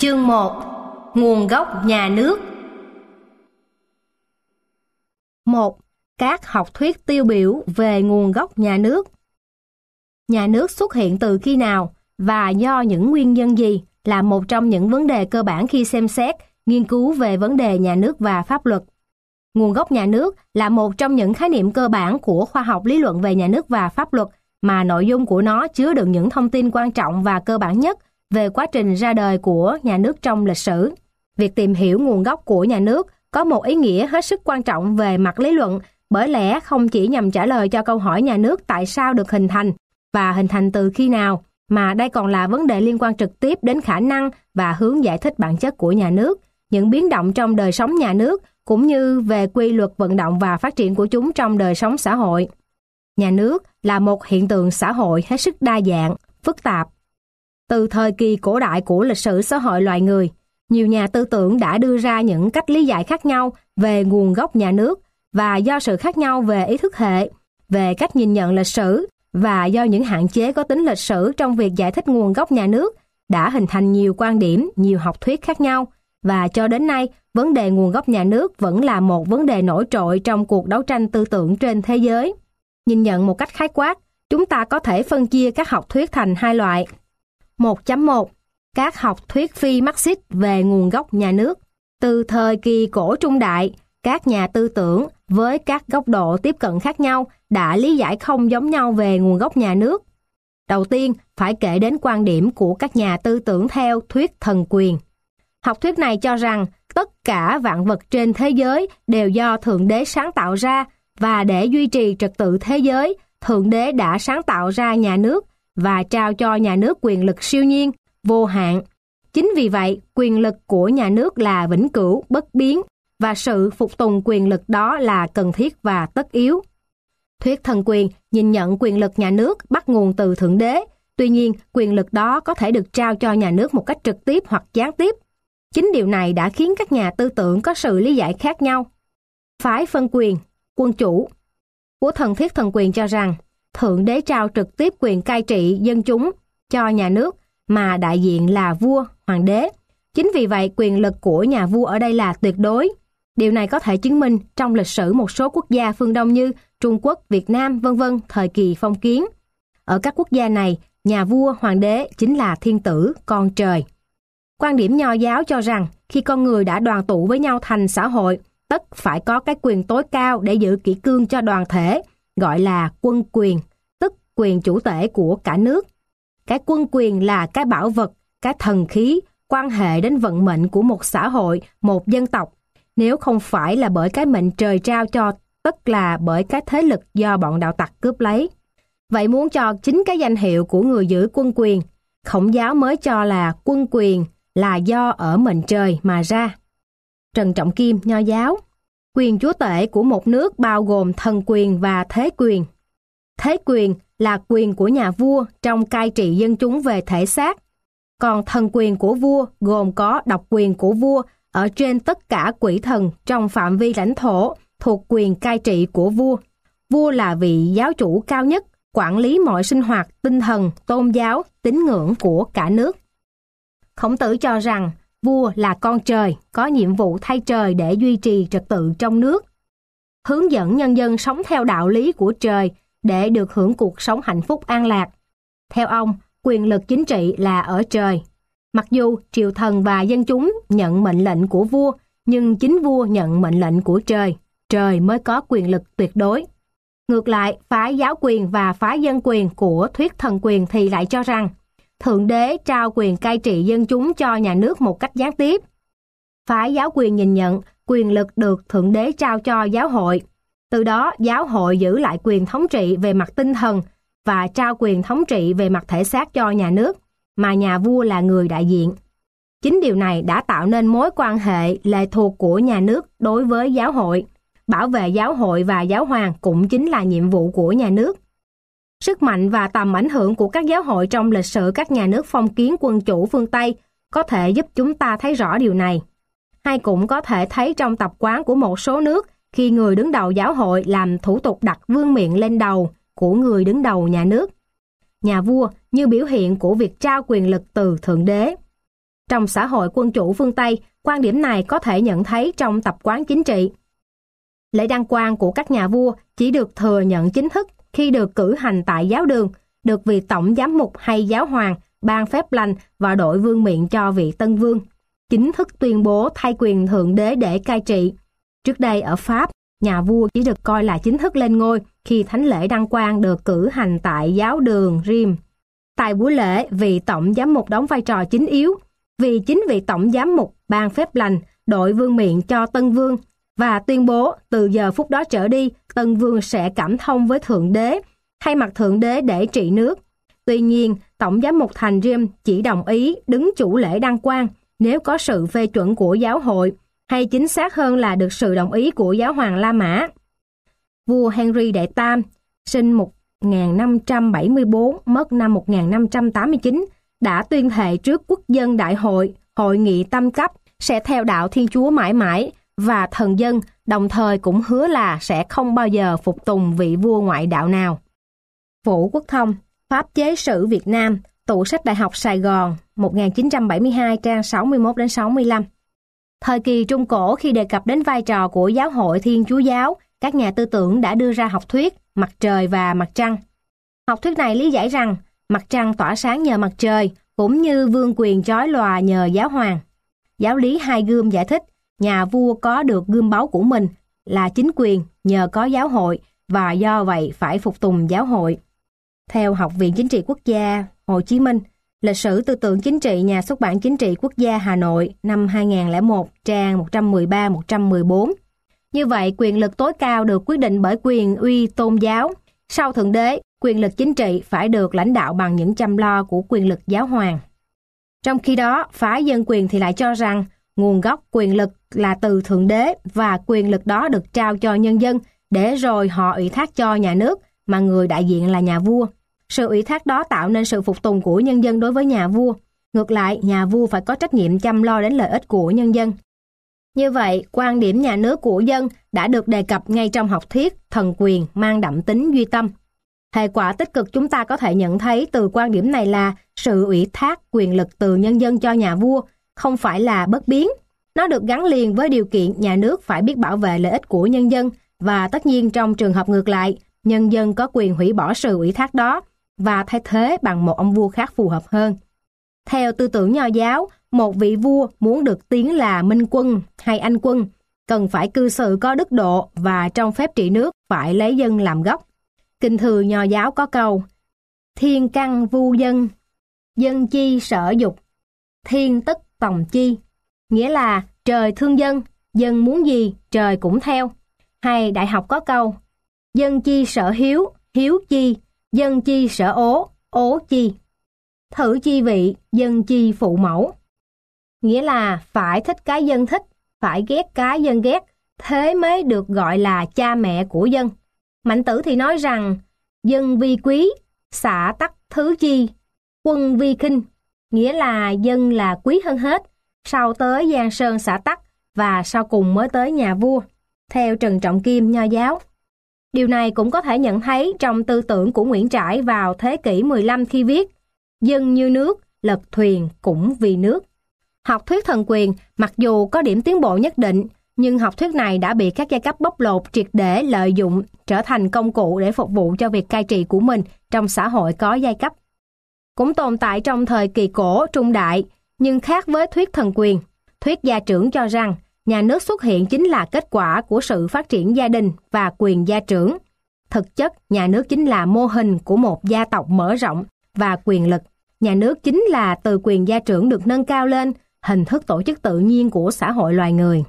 Chương 1. Nguồn gốc nhà nước. 1. Các học thuyết tiêu biểu về nguồn gốc nhà nước. Nhà nước xuất hiện từ khi nào và do những nguyên nhân gì là một trong những vấn đề cơ bản khi xem xét, nghiên cứu về vấn đề nhà nước và pháp luật. Nguồn gốc nhà nước là một trong những khái niệm cơ bản của khoa học lý luận về nhà nước và pháp luật, mà nội dung của nó chứa đựng những thông tin quan trọng và cơ bản nhất về quá trình ra đời của nhà nước trong lịch sử. Việc tìm hiểu nguồn gốc của nhà nước có một ý nghĩa hết sức quan trọng về mặt lý luận, bởi lẽ không chỉ nhằm trả lời cho câu hỏi nhà nước tại sao được hình thành và hình thành từ khi nào, mà đây còn là vấn đề liên quan trực tiếp đến khả năng và hướng giải thích bản chất của nhà nước, những biến động trong đời sống nhà nước, cũng như về quy luật vận động và phát triển của chúng trong đời sống xã hội. Nhà nước là một hiện tượng xã hội hết sức đa dạng, phức tạp. Từ thời kỳ cổ đại của lịch sử xã hội loài người, nhiều nhà tư tưởng đã đưa ra những cách lý giải khác nhau về nguồn gốc nhà nước, và do sự khác nhau về ý thức hệ, về cách nhìn nhận lịch sử, và do những hạn chế có tính lịch sử trong việc giải thích nguồn gốc nhà nước, đã hình thành nhiều quan điểm, nhiều học thuyết khác nhau, và cho đến nay, vấn đề nguồn gốc nhà nước vẫn là một vấn đề nổi trội trong cuộc đấu tranh tư tưởng trên thế giới. Nhìn nhận một cách khái quát, chúng ta có thể phân chia các học thuyết thành hai loại. 1.1. Các học thuyết phi Marxist về nguồn gốc nhà nước. Từ thời kỳ cổ trung đại, các nhà tư tưởng với các góc độ tiếp cận khác nhau đã lý giải không giống nhau về nguồn gốc nhà nước. Đầu tiên, phải kể đến quan điểm của các nhà tư tưởng theo thuyết thần quyền. Học thuyết này cho rằng tất cả vạn vật trên thế giới đều do Thượng Đế sáng tạo ra, và để duy trì trật tự thế giới, Thượng Đế đã sáng tạo ra nhà nước và trao cho nhà nước quyền lực siêu nhiên, vô hạn. Chính vì vậy, quyền lực của nhà nước là vĩnh cửu, bất biến, và sự phục tùng quyền lực đó là cần thiết và tất yếu. Thuyết thần quyền nhìn nhận quyền lực nhà nước bắt nguồn từ Thượng Đế, tuy nhiên quyền lực đó có thể được trao cho nhà nước một cách trực tiếp hoặc gián tiếp. Chính điều này đã khiến các nhà tư tưởng có sự lý giải khác nhau. Phái phân quyền, quân chủ của thuyết thần quyền cho rằng Thượng Đế trao trực tiếp quyền cai trị dân chúng cho nhà nước, mà đại diện là vua, hoàng đế. Chính vì vậy, quyền lực của nhà vua ở đây là tuyệt đối. Điều này có thể chứng minh trong lịch sử một số quốc gia phương Đông như Trung Quốc, Việt Nam, v.v. thời kỳ phong kiến. Ở các quốc gia này, nhà vua, hoàng đế chính là thiên tử, con trời. Quan điểm Nho giáo cho rằng khi con người đã đoàn tụ với nhau thành xã hội, tất phải có cái quyền tối cao để giữ kỷ cương cho đoàn thể, gọi là quân quyền, tức quyền chủ tể của cả nước. Cái quân quyền là cái bảo vật, cái thần khí, quan hệ đến vận mệnh của một xã hội, một dân tộc. Nếu không phải là bởi cái mệnh trời trao cho, tức là bởi cái thế lực do bọn đạo tặc cướp lấy. Vậy muốn cho chính cái danh hiệu của người giữ quân quyền, Khổng giáo mới cho là quân quyền là do ở mệnh trời mà ra. Trần Trọng Kim, Nho giáo: quyền chúa tể của một nước bao gồm thần quyền và thế quyền. Thế quyền là quyền của nhà vua trong cai trị dân chúng về thể xác, còn thần quyền của vua gồm có độc quyền của vua ở trên tất cả quỷ thần trong phạm vi lãnh thổ thuộc quyền cai trị của vua. Vua là vị giáo chủ cao nhất, quản lý mọi sinh hoạt, tinh thần, tôn giáo, tín ngưỡng của cả nước. Khổng Tử cho rằng vua là con trời, có nhiệm vụ thay trời để duy trì trật tự trong nước, hướng dẫn nhân dân sống theo đạo lý của trời để được hưởng cuộc sống hạnh phúc an lạc. Theo ông, quyền lực chính trị là ở trời. Mặc dù triều thần và dân chúng nhận mệnh lệnh của vua, nhưng chính vua nhận mệnh lệnh của trời, trời mới có quyền lực tuyệt đối. Ngược lại, phái giáo quyền và phái dân quyền của thuyết thần quyền thì lại cho rằng Thượng Đế trao quyền cai trị dân chúng cho nhà nước một cách gián tiếp. Phái giáo quyền nhìn nhận quyền lực được Thượng Đế trao cho giáo hội. Từ đó, giáo hội giữ lại quyền thống trị về mặt tinh thần và trao quyền thống trị về mặt thể xác cho nhà nước, mà nhà vua là người đại diện. Chính điều này đã tạo nên mối quan hệ lệ thuộc của nhà nước đối với giáo hội. Bảo vệ giáo hội và giáo hoàng cũng chính là nhiệm vụ của nhà nước. Sức mạnh và tầm ảnh hưởng của các giáo hội trong lịch sử các nhà nước phong kiến quân chủ phương Tây có thể giúp chúng ta thấy rõ điều này. Hay cũng có thể thấy trong tập quán của một số nước khi người đứng đầu giáo hội làm thủ tục đặt vương miện lên đầu của người đứng đầu nhà nước. Nhà vua như biểu hiện của việc trao quyền lực từ Thượng Đế. Trong xã hội quân chủ phương Tây, quan điểm này có thể nhận thấy trong tập quán chính trị. Lễ đăng quang của các nhà vua chỉ được thừa nhận chính thức khi được cử hành tại giáo đường, được vị tổng giám mục hay giáo hoàng ban phép lành và đổi vương miện cho vị tân vương, chính thức tuyên bố thay quyền thượng đế để cai trị. Trước đây ở Pháp, nhà vua chỉ được coi là chính thức lên ngôi khi thánh lễ đăng quang được cử hành tại giáo đường Rheims. Tại buổi lễ, vị tổng giám mục đóng vai trò chính yếu, vì chính vị tổng giám mục ban phép lành, đổi vương miện cho tân vương và tuyên bố từ giờ phút đó trở đi, tân vương sẽ cảm thông với thượng đế, thay mặt thượng đế để trị nước. Tuy nhiên, tổng giám mục thành Rheims chỉ đồng ý đứng chủ lễ đăng quang nếu có sự phê chuẩn của giáo hội, hay chính xác hơn là được sự đồng ý của giáo hoàng La Mã. Vua Henry đệ Tam, sinh 1574, mất năm 1589, đã tuyên thệ trước quốc dân đại hội, hội nghị tam cấp sẽ theo đạo Thiên Chúa mãi mãi và thần dân, đồng thời cũng hứa là sẽ không bao giờ phục tùng vị vua ngoại đạo nào. Vũ Quốc Thông, Pháp chế sử Việt Nam, tủ sách Đại học Sài Gòn, 1972, trang 61-65. Thời kỳ Trung Cổ, khi đề cập đến vai trò của giáo hội Thiên Chúa giáo, các nhà tư tưởng đã đưa ra học thuyết mặt trời và mặt trăng. Học thuyết này lý giải rằng mặt trăng tỏa sáng nhờ mặt trời, cũng như vương quyền chói lòa nhờ giáo hoàng. Giáo lý Hai Gươm giải thích, nhà vua có được gươm báu của mình là chính quyền nhờ có giáo hội và do vậy phải phục tùng giáo hội. Theo Học viện Chính trị Quốc gia Hồ Chí Minh, Lịch sử tư tưởng chính trị, Nhà xuất bản Chính trị Quốc gia Hà Nội, năm 2001, trang 113-114. Như vậy, quyền lực tối cao được quyết định bởi quyền uy tôn giáo. Sau Thượng Đế, quyền lực chính trị phải được lãnh đạo bằng những chăm lo của quyền lực giáo hoàng. Trong khi đó, phái dân quyền thì lại cho rằng nguồn gốc quyền lực là từ Thượng Đế và quyền lực đó được trao cho nhân dân để rồi họ ủy thác cho nhà nước mà người đại diện là nhà vua. Sự ủy thác đó tạo nên sự phục tùng của nhân dân đối với nhà vua. Ngược lại, nhà vua phải có trách nhiệm chăm lo đến lợi ích của nhân dân. Như vậy, quan điểm nhà nước của dân đã được đề cập ngay trong học thuyết thần quyền mang đậm tính duy tâm. Hệ quả tích cực chúng ta có thể nhận thấy từ quan điểm này là sự ủy thác quyền lực từ nhân dân cho nhà vua không phải là bất biến. Nó được gắn liền với điều kiện nhà nước phải biết bảo vệ lợi ích của nhân dân, và tất nhiên trong trường hợp ngược lại, nhân dân có quyền hủy bỏ sự ủy thác đó và thay thế bằng một ông vua khác phù hợp hơn. Theo tư tưởng Nho giáo, một vị vua muốn được tiếng là minh quân hay anh quân, cần phải cư xử có đức độ và trong phép trị nước phải lấy dân làm gốc. Kinh thư Nho giáo có câu: thiên căn vu dân, dân chi sở dục, thiên tức tòng chi, nghĩa là trời thương dân, dân muốn gì trời cũng theo. Hay Đại học có câu: dân chi sở hiếu, hiếu chi, dân chi sở ố, ố chi, thử chi vị, dân chi phụ mẫu, nghĩa là phải thích cái dân thích, phải ghét cái dân ghét, thế mới được gọi là cha mẹ của dân. Mạnh Tử thì nói rằng dân vi quý, xạ tắc thứ chi, quân vi khinh, nghĩa là dân là quý hơn hết, sau tới Giang Sơn xã tắc và sau cùng mới tới nhà vua. Theo Trần Trọng Kim, Nho giáo. Điều này cũng có thể nhận thấy trong tư tưởng của Nguyễn Trãi vào thế kỷ 15 khi viết dân như nước, lật thuyền cũng vì nước. Học thuyết thần quyền mặc dù có điểm tiến bộ nhất định, nhưng học thuyết này đã bị các giai cấp bóc lột triệt để lợi dụng, trở thành công cụ để phục vụ cho việc cai trị của mình trong xã hội có giai cấp. Cũng tồn tại trong thời kỳ cổ trung đại, nhưng khác với thuyết thần quyền. Thuyết gia trưởng cho rằng nhà nước xuất hiện chính là kết quả của sự phát triển gia đình và quyền gia trưởng. Thực chất, nhà nước chính là mô hình của một gia tộc mở rộng và quyền lực. Nhà nước chính là từ quyền gia trưởng được nâng cao lên, hình thức tổ chức tự nhiên của xã hội loài người.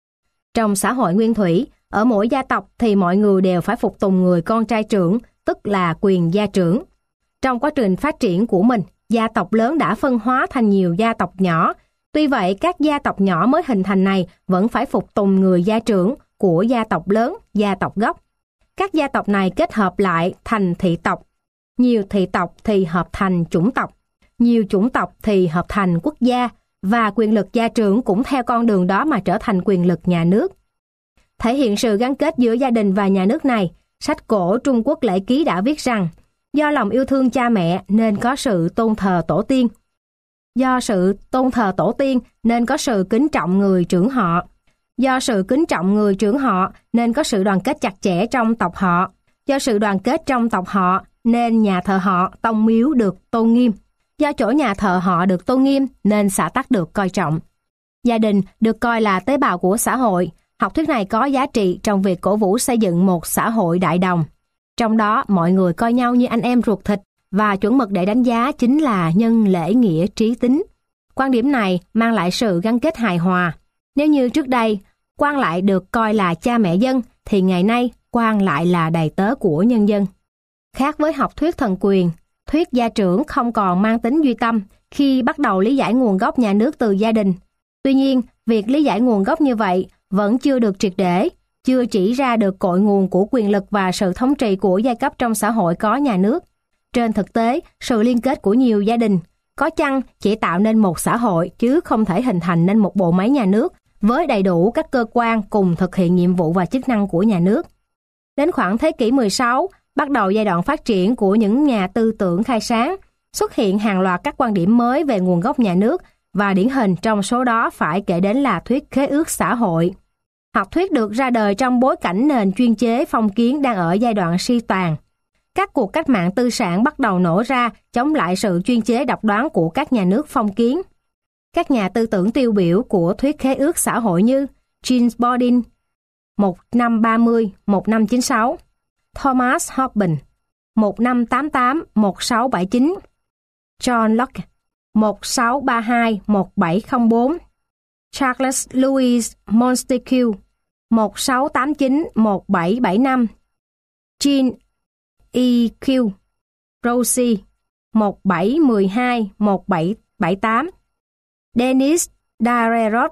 Trong xã hội nguyên thủy, ở mỗi gia tộc thì mọi người đều phải phục tùng người con trai trưởng, tức là quyền gia trưởng. Trong quá trình phát triển của mình, gia tộc lớn đã phân hóa thành nhiều gia tộc nhỏ. Tuy vậy, các gia tộc nhỏ mới hình thành này vẫn phải phục tùng người gia trưởng của gia tộc lớn, gia tộc gốc. Các gia tộc này kết hợp lại thành thị tộc. Nhiều thị tộc thì hợp thành chủng tộc. Nhiều chủng tộc thì hợp thành quốc gia. Và quyền lực gia trưởng cũng theo con đường đó mà trở thành quyền lực nhà nước. Thể hiện sự gắn kết giữa gia đình và nhà nước này, sách cổ Trung Quốc Lễ Ký đã viết rằng do lòng yêu thương cha mẹ nên có sự tôn thờ tổ tiên. Do sự tôn thờ tổ tiên nên có sự kính trọng người trưởng họ. Do sự kính trọng người trưởng họ nên có sự đoàn kết chặt chẽ trong tộc họ. Do sự đoàn kết trong tộc họ nên nhà thờ họ, tông miếu được tôn nghiêm. Do chỗ nhà thờ họ được tôn nghiêm nên xã tắc được coi trọng. Gia đình được coi là tế bào của xã hội. Học thuyết này có giá trị trong việc cổ vũ xây dựng một xã hội đại đồng. Trong đó mọi người coi nhau như anh em ruột thịt và chuẩn mực để đánh giá chính là nhân lễ nghĩa trí tín. Quan điểm này mang lại sự gắn kết hài hòa. Nếu như trước đây, quan lại được coi là cha mẹ dân, thì ngày nay quan lại là đầy tớ của nhân dân. Khác với học thuyết thần quyền, thuyết gia trưởng không còn mang tính duy tâm khi bắt đầu lý giải nguồn gốc nhà nước từ gia đình. Tuy nhiên, việc lý giải nguồn gốc như vậy vẫn chưa được triệt để, chưa chỉ ra được cội nguồn của quyền lực và sự thống trị của giai cấp trong xã hội có nhà nước. Trên thực tế, sự liên kết của nhiều gia đình có chăng chỉ tạo nên một xã hội chứ không thể hình thành nên một bộ máy nhà nước với đầy đủ các cơ quan cùng thực hiện nhiệm vụ và chức năng của nhà nước. Đến khoảng thế kỷ 16, bắt đầu giai đoạn phát triển của những nhà tư tưởng khai sáng, xuất hiện hàng loạt các quan điểm mới về nguồn gốc nhà nước và điển hình trong số đó phải kể đến là thuyết khế ước xã hội. Học thuyết được ra đời trong bối cảnh nền chuyên chế phong kiến đang ở giai đoạn suy tàn. Các cuộc cách mạng tư sản bắt đầu nổ ra chống lại sự chuyên chế độc đoán của các nhà nước phong kiến. Các nhà tư tưởng tiêu biểu của thuyết khế ước xã hội như James Baldwin 1530-1596, Thomas Hobbes 1588-1679, John Locke 1632-1704, Charles Louis Montesquieu 1689-1775, Jean E.Q. Rossi 1712-1778, Denis Diderot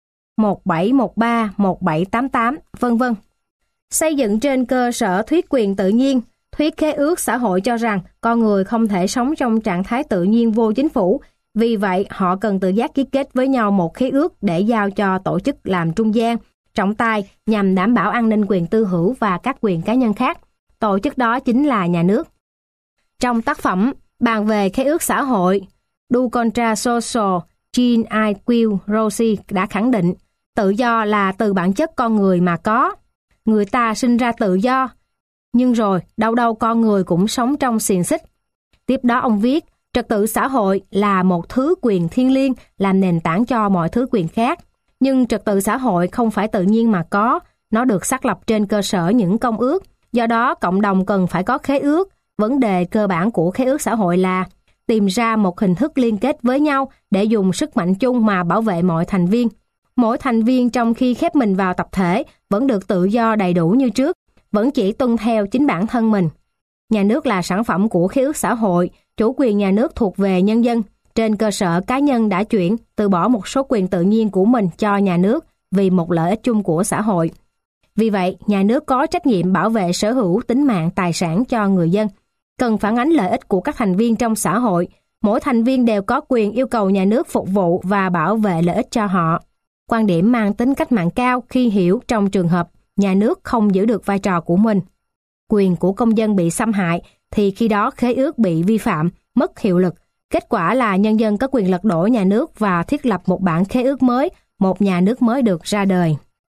1713-1788, vân vân. Xây dựng trên cơ sở thuyết quyền tự nhiên, thuyết khế ước xã hội cho rằng con người không thể sống trong trạng thái tự nhiên vô chính phủ, vì vậy họ cần tự giác ký kết với nhau một khế ước để giao cho tổ chức làm trung gian, trọng tài nhằm đảm bảo an ninh quyền tư hữu và các quyền cá nhân khác. Tổ chức đó chính là nhà nước. Trong tác phẩm bàn về khế ước xã hội, Du Contra Social, Jean E.Q. Rossi đã khẳng định tự do là từ bản chất con người mà có. Người ta sinh ra tự do, nhưng rồi đâu đâu con người cũng sống trong xiềng xích. Tiếp đó ông viết, trật tự xã hội là một thứ quyền thiêng liêng làm nền tảng cho mọi thứ quyền khác. Nhưng trật tự xã hội không phải tự nhiên mà có, nó được xác lập trên cơ sở những công ước. Do đó, cộng đồng cần phải có khế ước. Vấn đề cơ bản của khế ước xã hội là tìm ra một hình thức liên kết với nhau để dùng sức mạnh chung mà bảo vệ mọi thành viên. Mỗi thành viên trong khi khép mình vào tập thể vẫn được tự do đầy đủ như trước, vẫn chỉ tuân theo chính bản thân mình. Nhà nước là sản phẩm của khế ước xã hội, chủ quyền nhà nước thuộc về nhân dân. Trên cơ sở cá nhân đã chuyển, từ bỏ một số quyền tự nhiên của mình cho nhà nước vì một lợi ích chung của xã hội. Vì vậy, nhà nước có trách nhiệm bảo vệ sở hữu tính mạng tài sản cho người dân, cần phản ánh lợi ích của các thành viên trong xã hội. Mỗi thành viên đều có quyền yêu cầu nhà nước phục vụ và bảo vệ lợi ích cho họ. Quan điểm mang tính cách mạng cao khi hiểu trong trường hợp nhà nước không giữ được vai trò của mình. Quyền của công dân bị xâm hại thì khi đó khế ước bị vi phạm, mất hiệu lực. Kết quả là nhân dân có quyền lật đổ nhà nước và thiết lập một bản khế ước mới, một nhà nước mới được ra đời.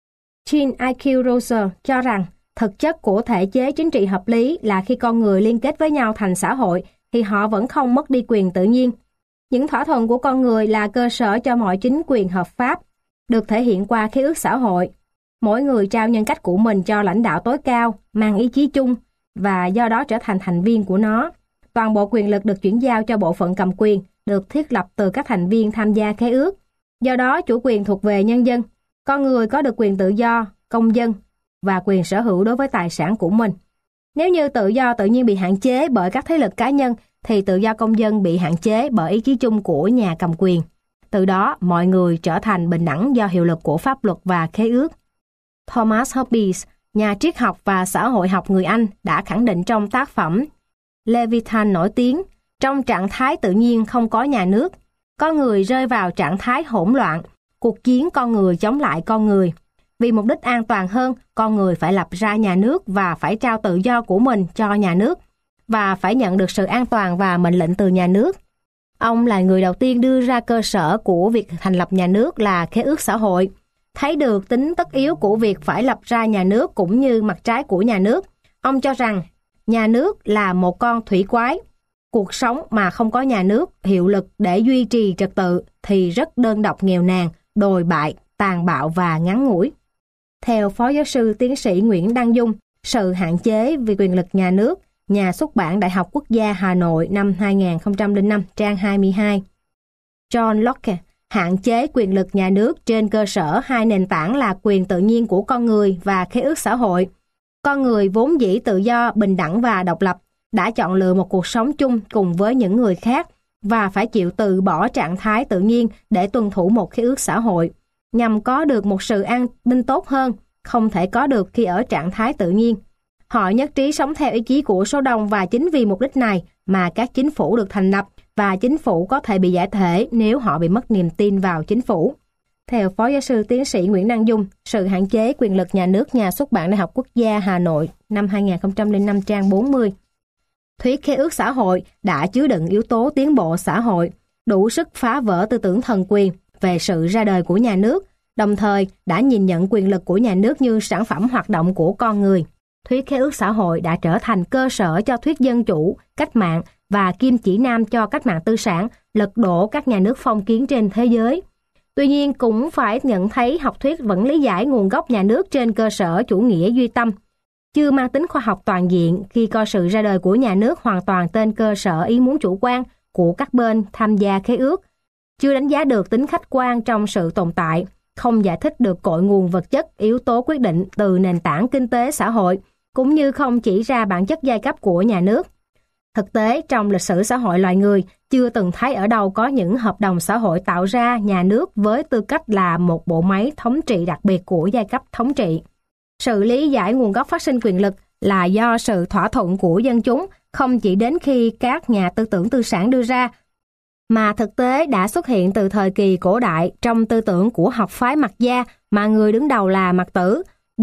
Jean E.Q. Rossi cho rằng thực chất của thể chế chính trị hợp lý là khi con người liên kết với nhau thành xã hội thì họ vẫn không mất đi quyền tự nhiên. Những thỏa thuận của con người là cơ sở cho mọi chính quyền hợp pháp, được thể hiện qua khế ước xã hội. Mỗi người trao nhân cách của mình cho lãnh đạo tối cao, mang ý chí chung và do đó trở thành thành viên của nó. Toàn bộ quyền lực được chuyển giao cho bộ phận cầm quyền, được thiết lập từ các thành viên tham gia khế ước. Do đó chủ quyền thuộc về nhân dân. Con người có được quyền tự do, công dân và quyền sở hữu đối với tài sản của mình. Nếu như tự do tự nhiên bị hạn chế bởi các thế lực cá nhân, thì tự do công dân bị hạn chế bởi ý chí chung của nhà cầm quyền. Từ đó, mọi người trở thành bình đẳng do hiệu lực của pháp luật và khế ước. Thomas Hobbes, nhà triết học và xã hội học người Anh, đã khẳng định trong tác phẩm Leviathan nổi tiếng, trong trạng thái tự nhiên không có nhà nước, con người rơi vào trạng thái hỗn loạn, cuộc chiến con người chống lại con người. Vì mục đích an toàn hơn, con người phải lập ra nhà nước và phải trao tự do của mình cho nhà nước, và phải nhận được sự an toàn và mệnh lệnh từ nhà nước. Ông là người đầu tiên đưa ra cơ sở của việc thành lập nhà nước là khế ước xã hội, thấy được tính tất yếu của việc phải lập ra nhà nước cũng như mặt trái của nhà nước. Ông cho rằng nhà nước là một con thủy quái. Cuộc sống mà không có nhà nước hiệu lực để duy trì trật tự thì rất đơn độc, nghèo nàn, đồi bại, tàn bạo và ngắn ngủi. Theo Phó Giáo sư Tiến sĩ Nguyễn Đăng Dung, Sự hạn chế về quyền lực nhà nước, Nhà xuất bản Đại học Quốc gia Hà Nội năm 2005, trang 22. John Locke hạn chế quyền lực nhà nước trên cơ sở hai nền tảng là quyền tự nhiên của con người và khế ước xã hội. Con người vốn dĩ tự do, bình đẳng và độc lập, đã chọn lựa một cuộc sống chung cùng với những người khác và phải chịu từ bỏ trạng thái tự nhiên để tuân thủ một khế ước xã hội, nhằm có được một sự an ninh tốt hơn, không thể có được khi ở trạng thái tự nhiên. Họ nhất trí sống theo ý chí của số đông và chính vì mục đích này mà các chính phủ được thành lập và chính phủ có thể bị giải thể nếu họ bị mất niềm tin vào chính phủ. Theo Phó Giáo sư Tiến sĩ Nguyễn Đăng Dung, Sự hạn chế quyền lực nhà nước, Nhà xuất bản Đại học Quốc gia Hà Nội năm 2005, trang 40. Thuyết khế ước xã hội đã chứa đựng yếu tố tiến bộ xã hội, đủ sức phá vỡ tư tưởng thần quyền về sự ra đời của nhà nước, đồng thời đã nhìn nhận quyền lực của nhà nước như sản phẩm hoạt động của con người. Thuyết khế ước xã hội đã trở thành cơ sở cho thuyết dân chủ, cách mạng và kim chỉ nam cho cách mạng tư sản, lật đổ các nhà nước phong kiến trên thế giới. Tuy nhiên, cũng phải nhận thấy học thuyết vẫn lý giải nguồn gốc nhà nước trên cơ sở chủ nghĩa duy tâm, chưa mang tính khoa học toàn diện khi coi sự ra đời của nhà nước hoàn toàn trên cơ sở ý muốn chủ quan của các bên tham gia khế ước, chưa đánh giá được tính khách quan trong sự tồn tại, không giải thích được cội nguồn vật chất, yếu tố quyết định từ nền tảng kinh tế xã hội, cũng như không chỉ ra bản chất giai cấp của nhà nước. Thực tế, trong lịch sử xã hội loài người, chưa từng thấy ở đâu có những hợp đồng xã hội tạo ra nhà nước với tư cách là một bộ máy thống trị đặc biệt của giai cấp thống trị. Sự lý giải nguồn gốc phát sinh quyền lực là do sự thỏa thuận của dân chúng, không chỉ đến khi các nhà tư tưởng tư sản đưa ra, mà thực tế đã xuất hiện từ thời kỳ cổ đại trong tư tưởng của học phái Mạc Gia mà người đứng đầu là Mạc Tử,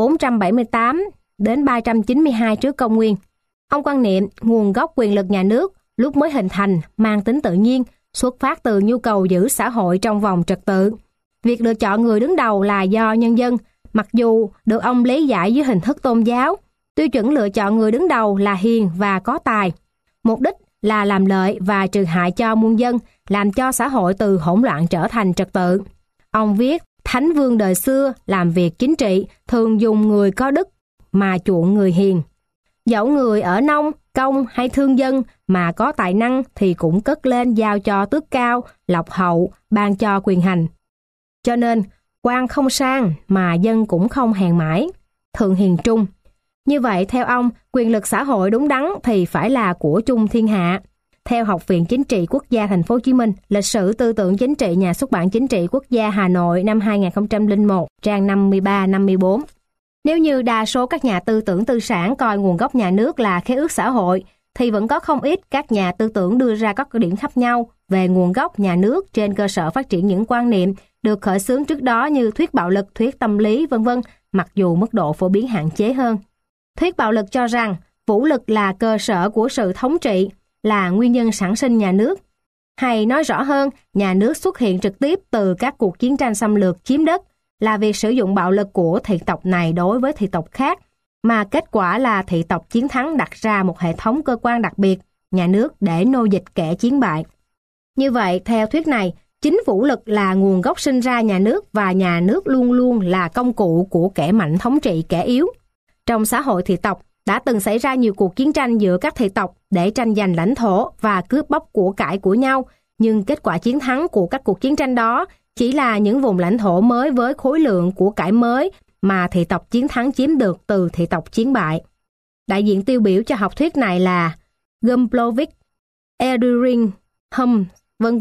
478 đến 392 trước công nguyên. Ông quan niệm nguồn gốc quyền lực nhà nước lúc mới hình thành mang tính tự nhiên, xuất phát từ nhu cầu giữ xã hội trong vòng trật tự. Việc lựa chọn người đứng đầu là do nhân dân, mặc dù được ông lý giải dưới hình thức tôn giáo. Tiêu chuẩn lựa chọn người đứng đầu là hiền và có tài. Mục đích là làm lợi và trừ hại cho muôn dân, làm cho xã hội từ hỗn loạn trở thành trật tự. Ông viết, Thánh vương đời xưa làm việc chính trị thường dùng người có đức mà chuộng người hiền. Dẫu người ở nông, công hay thương dân mà có tài năng thì cũng cất lên giao cho tước cao, lộc hậu, ban cho quyền hành. Cho nên, quan không sang mà dân cũng không hèn mãi, thường hiền trung. Như vậy, theo ông, quyền lực xã hội đúng đắn thì phải là của chung thiên hạ. Theo Học viện Chính trị Quốc gia Thành phố Hồ Chí Minh, Lịch sử tư tưởng chính trị, Nhà xuất bản Chính trị Quốc gia Hà Nội năm 2001, trang 53-54. Nếu như đa số các nhà tư tưởng tư sản coi nguồn gốc nhà nước là khế ước xã hội, thì vẫn có không ít các nhà tư tưởng đưa ra các điểm khác nhau về nguồn gốc nhà nước trên cơ sở phát triển những quan niệm được khởi xướng trước đó như thuyết bạo lực, thuyết tâm lý, v.v., mặc dù mức độ phổ biến hạn chế hơn. Thuyết bạo lực cho rằng vũ lực là cơ sở của sự thống trị, là nguyên nhân sản sinh nhà nước. Hay nói rõ hơn, nhà nước xuất hiện trực tiếp từ các cuộc chiến tranh xâm lược chiếm đất, là việc sử dụng bạo lực của thị tộc này đối với thị tộc khác, mà kết quả là thị tộc chiến thắng đặt ra một hệ thống cơ quan đặc biệt, nhà nước để nô dịch kẻ chiến bại. Như vậy, theo thuyết này, chính vũ lực là nguồn gốc sinh ra nhà nước và nhà nước luôn luôn là công cụ của kẻ mạnh thống trị kẻ yếu. Trong xã hội thị tộc, đã từng xảy ra nhiều cuộc chiến tranh giữa các thị tộc để tranh giành lãnh thổ và cướp bóc của cải của nhau, nhưng kết quả chiến thắng của các cuộc chiến tranh đó chỉ là những vùng lãnh thổ mới với khối lượng của cải mới mà thị tộc chiến thắng chiếm được từ thị tộc chiến bại. Đại diện tiêu biểu cho học thuyết này là Gombrowicz, Erdős, Hume, v.v.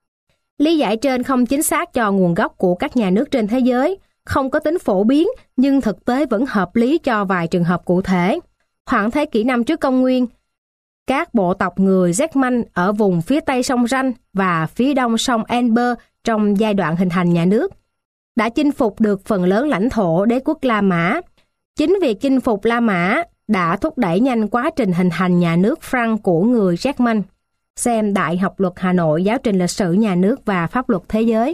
Lý giải trên không chính xác cho nguồn gốc của các nhà nước trên thế giới, không có tính phổ biến nhưng thực tế vẫn hợp lý cho vài trường hợp cụ thể. Khoảng thế kỷ 5 trước công nguyên, các bộ tộc người German ở vùng phía tây sông Ranh và phía đông sông Elbe trong giai đoạn hình thành nhà nước đã chinh phục được phần lớn lãnh thổ đế quốc La Mã. Chính việc chinh phục La Mã đã thúc đẩy nhanh quá trình hình thành nhà nước Franc của người German. xem Đại học Luật Hà Nội, giáo trình lịch sử nhà nước và pháp luật thế giới.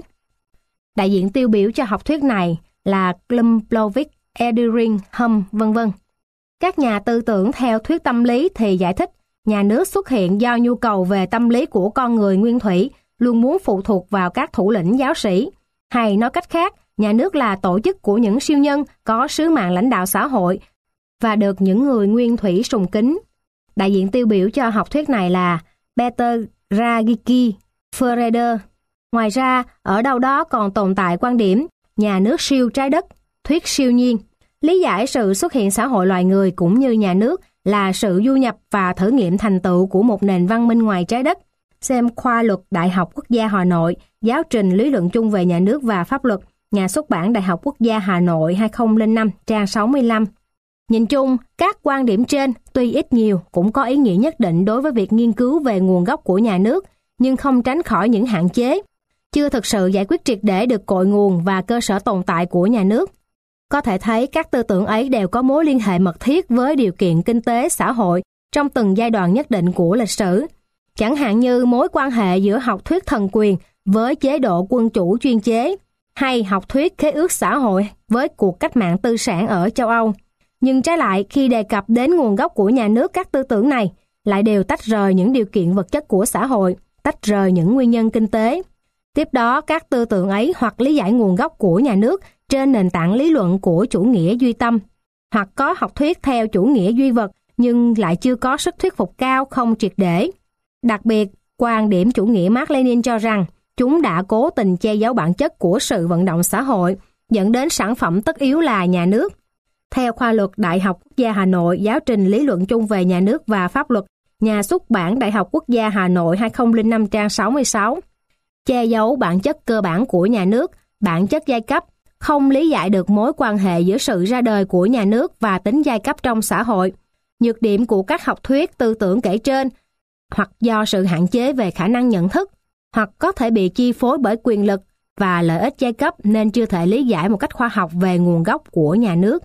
Đại diện tiêu biểu cho học thuyết này là Klumplovich, Edering, Hume, v.v. Các nhà tư tưởng theo thuyết tâm lý thì giải thích nhà nước xuất hiện do nhu cầu về tâm lý của con người nguyên thủy luôn muốn phụ thuộc vào các thủ lĩnh giáo sĩ. Hay nói cách khác, nhà nước là tổ chức của những siêu nhân có sứ mạng lãnh đạo xã hội và được những người nguyên thủy sùng kính. Đại diện tiêu biểu cho học thuyết này là Peter Ragicki, Froeder. Ngoài ra, ở đâu đó còn tồn tại quan điểm nhà nước siêu trái đất, thuyết siêu nhiên. Lý giải sự xuất hiện xã hội loài người cũng như nhà nước là sự du nhập và thử nghiệm thành tựu của một nền văn minh ngoài trái đất. Xem khoa luật Đại học Quốc gia Hà Nội, giáo trình lý luận chung về nhà nước và pháp luật, nhà xuất bản Đại học Quốc gia Hà Nội 2005, trang 65. Nhìn chung, các quan điểm trên tuy ít nhiều cũng có ý nghĩa nhất định đối với việc nghiên cứu về nguồn gốc của nhà nước, nhưng không tránh khỏi những hạn chế, chưa thực sự giải quyết triệt để được cội nguồn và cơ sở tồn tại của nhà nước. Có thể thấy các tư tưởng ấy đều có mối liên hệ mật thiết với điều kiện kinh tế, xã hội trong từng giai đoạn nhất định của lịch sử. Chẳng hạn như mối quan hệ giữa học thuyết thần quyền với chế độ quân chủ chuyên chế, hay học thuyết khế ước xã hội với cuộc cách mạng tư sản ở châu Âu. Nhưng trái lại, khi đề cập đến nguồn gốc của nhà nước, các tư tưởng này lại đều tách rời những điều kiện vật chất của xã hội, tách rời những nguyên nhân kinh tế. Tiếp đó, các tư tưởng ấy hoặc lý giải nguồn gốc của nhà nước trên nền tảng lý luận của chủ nghĩa duy tâm, hoặc có học thuyết theo chủ nghĩa duy vật nhưng lại chưa có sức thuyết phục cao, không triệt để. Đặc biệt, quan điểm chủ nghĩa Mác Lênin cho rằng chúng đã cố tình che giấu bản chất của sự vận động xã hội, dẫn đến sản phẩm tất yếu là nhà nước. Theo khoa luật Đại học Quốc gia Hà Nội, giáo trình lý luận chung về nhà nước và pháp luật, nhà xuất bản Đại học Quốc gia Hà Nội 2005, trang 66. Che giấu bản chất cơ bản của nhà nước, bản chất giai cấp, không lý giải được mối quan hệ giữa sự ra đời của nhà nước và tính giai cấp trong xã hội. Nhược điểm của các học thuyết tư tưởng kể trên, hoặc do sự hạn chế về khả năng nhận thức, hoặc có thể bị chi phối bởi quyền lực và lợi ích giai cấp nên chưa thể lý giải một cách khoa học về nguồn gốc của nhà nước.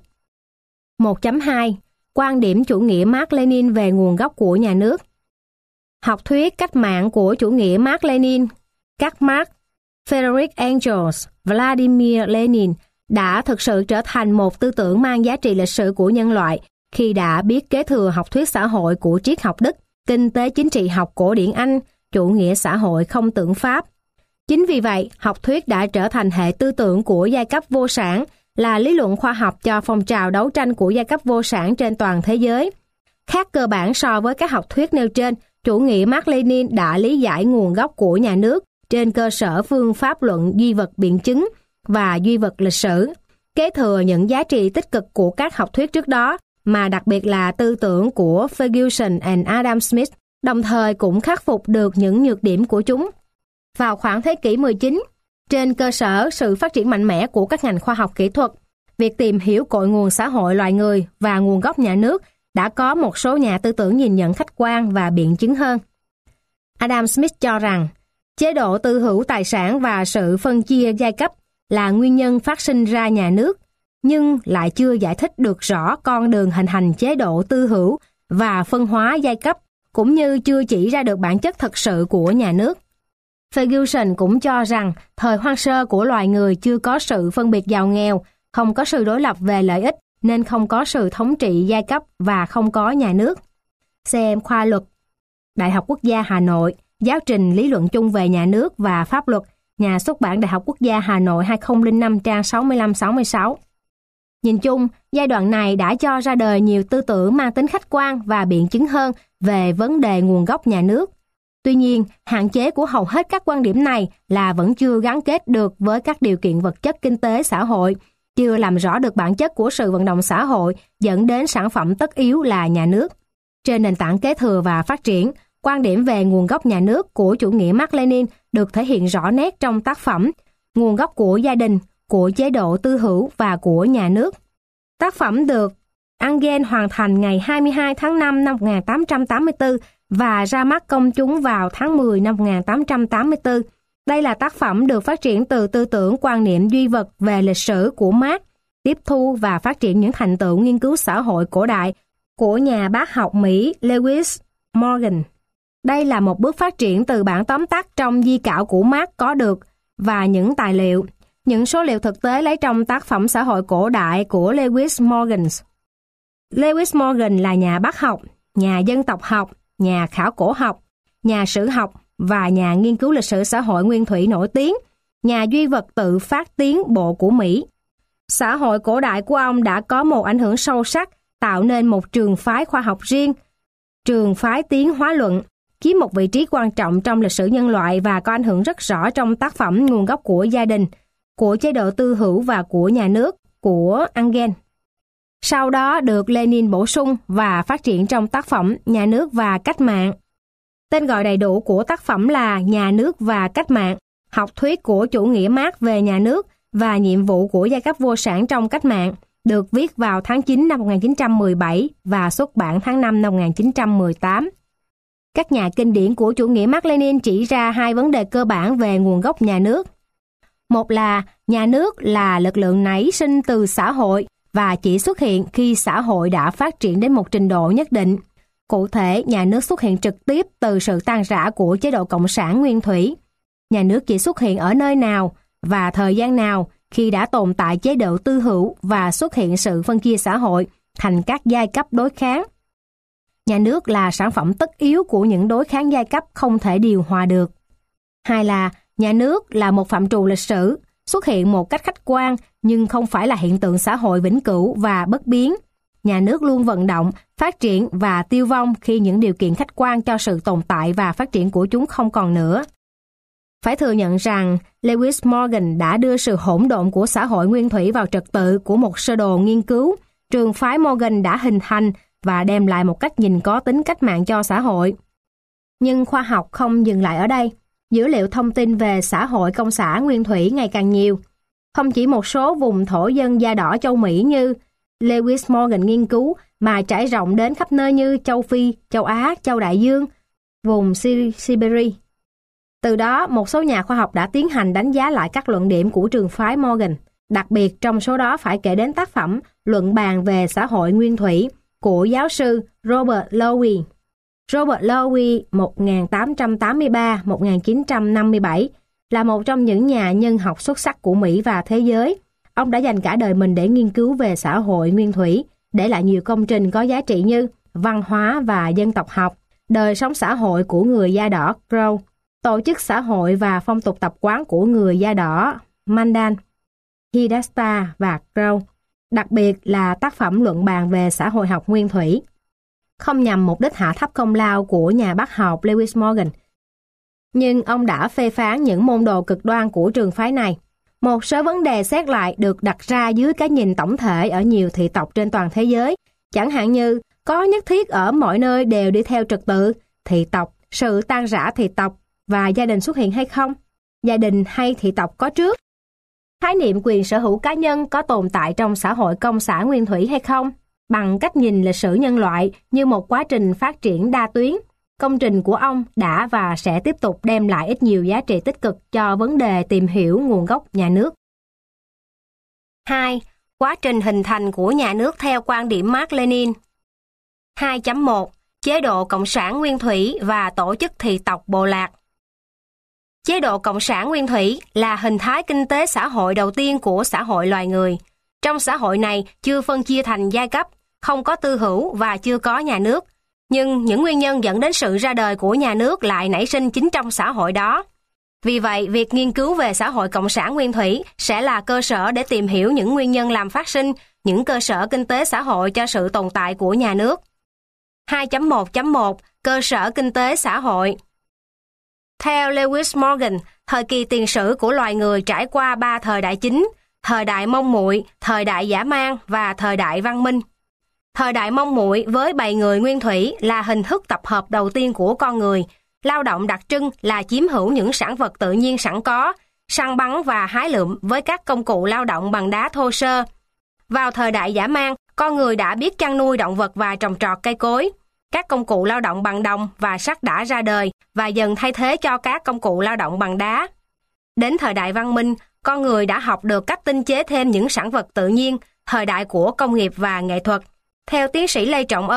1.2. Quan điểm chủ nghĩa Mác Lênin về nguồn gốc của nhà nước. Học thuyết cách mạng của chủ nghĩa Mác Lênin, các Marx, Friedrich Engels, Vladimir Lenin đã thực sự trở thành một tư tưởng mang giá trị lịch sử của nhân loại khi đã biết kế thừa học thuyết xã hội của triết học Đức, kinh tế chính trị học cổ điển Anh, chủ nghĩa xã hội không tưởng Pháp. Chính vì vậy, học thuyết đã trở thành hệ tư tưởng của giai cấp vô sản, là lý luận khoa học cho phong trào đấu tranh của giai cấp vô sản trên toàn thế giới. Khác cơ bản so với các học thuyết nêu trên, chủ nghĩa Mác Lênin đã lý giải nguồn gốc của nhà nước trên cơ sở phương pháp luận duy vật biện chứng và duy vật lịch sử, kế thừa những giá trị tích cực của các học thuyết trước đó, mà đặc biệt là tư tưởng của Ferguson and Adam Smith, đồng thời cũng khắc phục được những nhược điểm của chúng. Vào khoảng thế kỷ 19, trên cơ sở sự phát triển mạnh mẽ của các ngành khoa học kỹ thuật, việc tìm hiểu cội nguồn xã hội loài người và nguồn gốc nhà nước đã có một số nhà tư tưởng nhìn nhận khách quan và biện chứng hơn. Adam Smith cho rằng, chế độ tư hữu tài sản và sự phân chia giai cấp là nguyên nhân phát sinh ra nhà nước, nhưng lại chưa giải thích được rõ con đường hình thành chế độ tư hữu và phân hóa giai cấp, cũng như chưa chỉ ra được bản chất thật sự của nhà nước. Ferguson cũng cho rằng thời hoang sơ của loài người chưa có sự phân biệt giàu nghèo, không có sự đối lập về lợi ích nên không có sự thống trị giai cấp và không có nhà nước. Xem khoa luật Đại học Quốc gia Hà Nội, giáo trình lý luận chung về nhà nước và pháp luật, nhà xuất bản Đại học Quốc gia Hà Nội 2005, trang 65-66. Nhìn chung, giai đoạn này đã cho ra đời nhiều tư tưởng mang tính khách quan và biện chứng hơn về vấn đề nguồn gốc nhà nước. Tuy nhiên, hạn chế của hầu hết các quan điểm này là vẫn chưa gắn kết được với các điều kiện vật chất kinh tế xã hội, chưa làm rõ được bản chất của sự vận động xã hội dẫn đến sản phẩm tất yếu là nhà nước. Trên nền tảng kế thừa và phát triển, quan điểm về nguồn gốc nhà nước của chủ nghĩa Mác Lênin được thể hiện rõ nét trong tác phẩm Nguồn gốc của gia đình, của chế độ tư hữu và của nhà nước. Tác phẩm được Engels hoàn thành ngày 22 tháng 5 năm 1884 và ra mắt công chúng vào tháng 10 năm 1884. Đây là tác phẩm được phát triển từ tư tưởng quan niệm duy vật về lịch sử của Marx, tiếp thu và phát triển những thành tựu nghiên cứu xã hội cổ đại của nhà bác học Mỹ Lewis Morgan. Đây là một bước phát triển từ bản tóm tắt trong di cảo của Marx có được và những tài liệu, những số liệu thực tế lấy trong tác phẩm Xã hội cổ đại của Lewis Morgan. Lewis Morgan là nhà Bắc học, nhà dân tộc học, nhà khảo cổ học, nhà sử học và nhà nghiên cứu lịch sử xã hội nguyên thủy nổi tiếng, nhà duy vật tự phát tiến bộ của Mỹ. Xã hội cổ đại của ông đã có một ảnh hưởng sâu sắc, tạo nên một trường phái khoa học riêng, trường phái tiến hóa luận, chiếm một vị trí quan trọng trong lịch sử nhân loại và có ảnh hưởng rất rõ trong tác phẩm Nguồn gốc của gia đình, của chế độ tư hữu và của nhà nước, của Engels. Sau đó được Lenin bổ sung và phát triển trong tác phẩm Nhà nước và cách mạng. Tên gọi đầy đủ của tác phẩm là Nhà nước và cách mạng, học thuyết của chủ nghĩa Mác về nhà nước và nhiệm vụ của giai cấp vô sản trong cách mạng, được viết vào tháng 9 năm 1917 và xuất bản tháng 5 năm 1918. Các nhà kinh điển của chủ nghĩa Mác Lênin chỉ ra hai vấn đề cơ bản về nguồn gốc nhà nước. Một là nhà nước là lực lượng nảy sinh từ xã hội và chỉ xuất hiện khi xã hội đã phát triển đến một trình độ nhất định. Cụ thể, nhà nước xuất hiện trực tiếp từ sự tan rã của chế độ cộng sản nguyên thủy. Nhà nước chỉ xuất hiện ở nơi nào và thời gian nào khi đã tồn tại chế độ tư hữu và xuất hiện sự phân chia xã hội thành các giai cấp đối kháng. Nhà nước là sản phẩm tất yếu của những đối kháng giai cấp không thể điều hòa được. Hai là nhà nước là một phạm trù lịch sử, xuất hiện một cách khách quan nhưng không phải là hiện tượng xã hội vĩnh cửu và bất biến. Nhà nước luôn vận động, phát triển và tiêu vong khi những điều kiện khách quan cho sự tồn tại và phát triển của chúng không còn nữa. Phải thừa nhận rằng Lewis Morgan đã đưa sự hỗn độn của xã hội nguyên thủy vào trật tự của một sơ đồ nghiên cứu. Trường phái Morgan đã hình thành và đem lại một cách nhìn có tính cách mạng cho xã hội. Nhưng khoa học không dừng lại ở đây. Dữ liệu thông tin về xã hội công xã nguyên thủy ngày càng nhiều. Không chỉ một số vùng thổ dân da đỏ châu Mỹ như Lewis Morgan nghiên cứu mà trải rộng đến khắp nơi như châu Phi, châu Á, châu Đại Dương, vùng Siberia. Từ đó, một số nhà khoa học đã tiến hành đánh giá lại các luận điểm của trường phái Morgan. Đặc biệt trong số đó phải kể đến tác phẩm Luận bàn về xã hội nguyên thủy của giáo sư Robert Lowy. Robert Lowy 1883-1957 là một trong những nhà nhân học xuất sắc của Mỹ và thế giới. Ông đã dành cả đời mình để nghiên cứu về xã hội nguyên thủy, để lại nhiều công trình có giá trị như văn hóa và dân tộc học, đời sống xã hội của người da đỏ Crow, tổ chức xã hội và phong tục tập quán của người da đỏ Mandan, Hidatsa và Crow, đặc biệt là tác phẩm luận bàn về xã hội học nguyên thủy. Không nhằm mục đích hạ thấp công lao của nhà bác học Lewis Morgan, nhưng ông đã phê phán những môn đồ cực đoan của trường phái này. Một số vấn đề xét lại được đặt ra dưới cái nhìn tổng thể ở nhiều thị tộc trên toàn thế giới, chẳng hạn như có nhất thiết ở mọi nơi đều đi theo trật tự, thị tộc, sự tan rã thị tộc và gia đình xuất hiện hay không? Gia đình hay thị tộc có trước? Khái niệm quyền sở hữu cá nhân có tồn tại trong xã hội công xã nguyên thủy hay không? Bằng cách nhìn lịch sử nhân loại như một quá trình phát triển đa tuyến, công trình của ông đã và sẽ tiếp tục đem lại ít nhiều giá trị tích cực cho vấn đề tìm hiểu nguồn gốc nhà nước. 2. Quá trình hình thành của nhà nước theo quan điểm Mác Lênin. 2.1. Chế độ cộng sản nguyên thủy và tổ chức thị tộc bộ lạc. Chế độ cộng sản nguyên thủy là hình thái kinh tế xã hội đầu tiên của xã hội loài người. Trong xã hội này chưa phân chia thành giai cấp, không có tư hữu và chưa có nhà nước. Nhưng những nguyên nhân dẫn đến sự ra đời của nhà nước lại nảy sinh chính trong xã hội đó. Vì vậy, việc nghiên cứu về xã hội cộng sản nguyên thủy sẽ là cơ sở để tìm hiểu những nguyên nhân làm phát sinh những cơ sở kinh tế xã hội cho sự tồn tại của nhà nước. 2.1.1 Cơ sở kinh tế xã hội. Theo Lewis Morgan, thời kỳ tiền sử của loài người trải qua 3 thời đại chính: thời đại mông muội, thời đại dã man và thời đại văn minh. Thời đại mông muội với bầy người nguyên thủy là hình thức tập hợp đầu tiên của con người. Lao động đặc trưng là chiếm hữu những sản vật tự nhiên sẵn có, săn bắn và hái lượm với các công cụ lao động bằng đá thô sơ. Vào thời đại dã man, con người đã biết chăn nuôi động vật và trồng trọt cây cối. Các công cụ lao động bằng đồng và sắt đã ra đời và dần thay thế cho các công cụ lao động bằng đá. Đến thời đại văn minh, con người đã học được cách tinh chế thêm những sản vật tự nhiên, thời đại của công nghiệp và nghệ thuật. Theo tiến sĩ Lê Trọng Ân,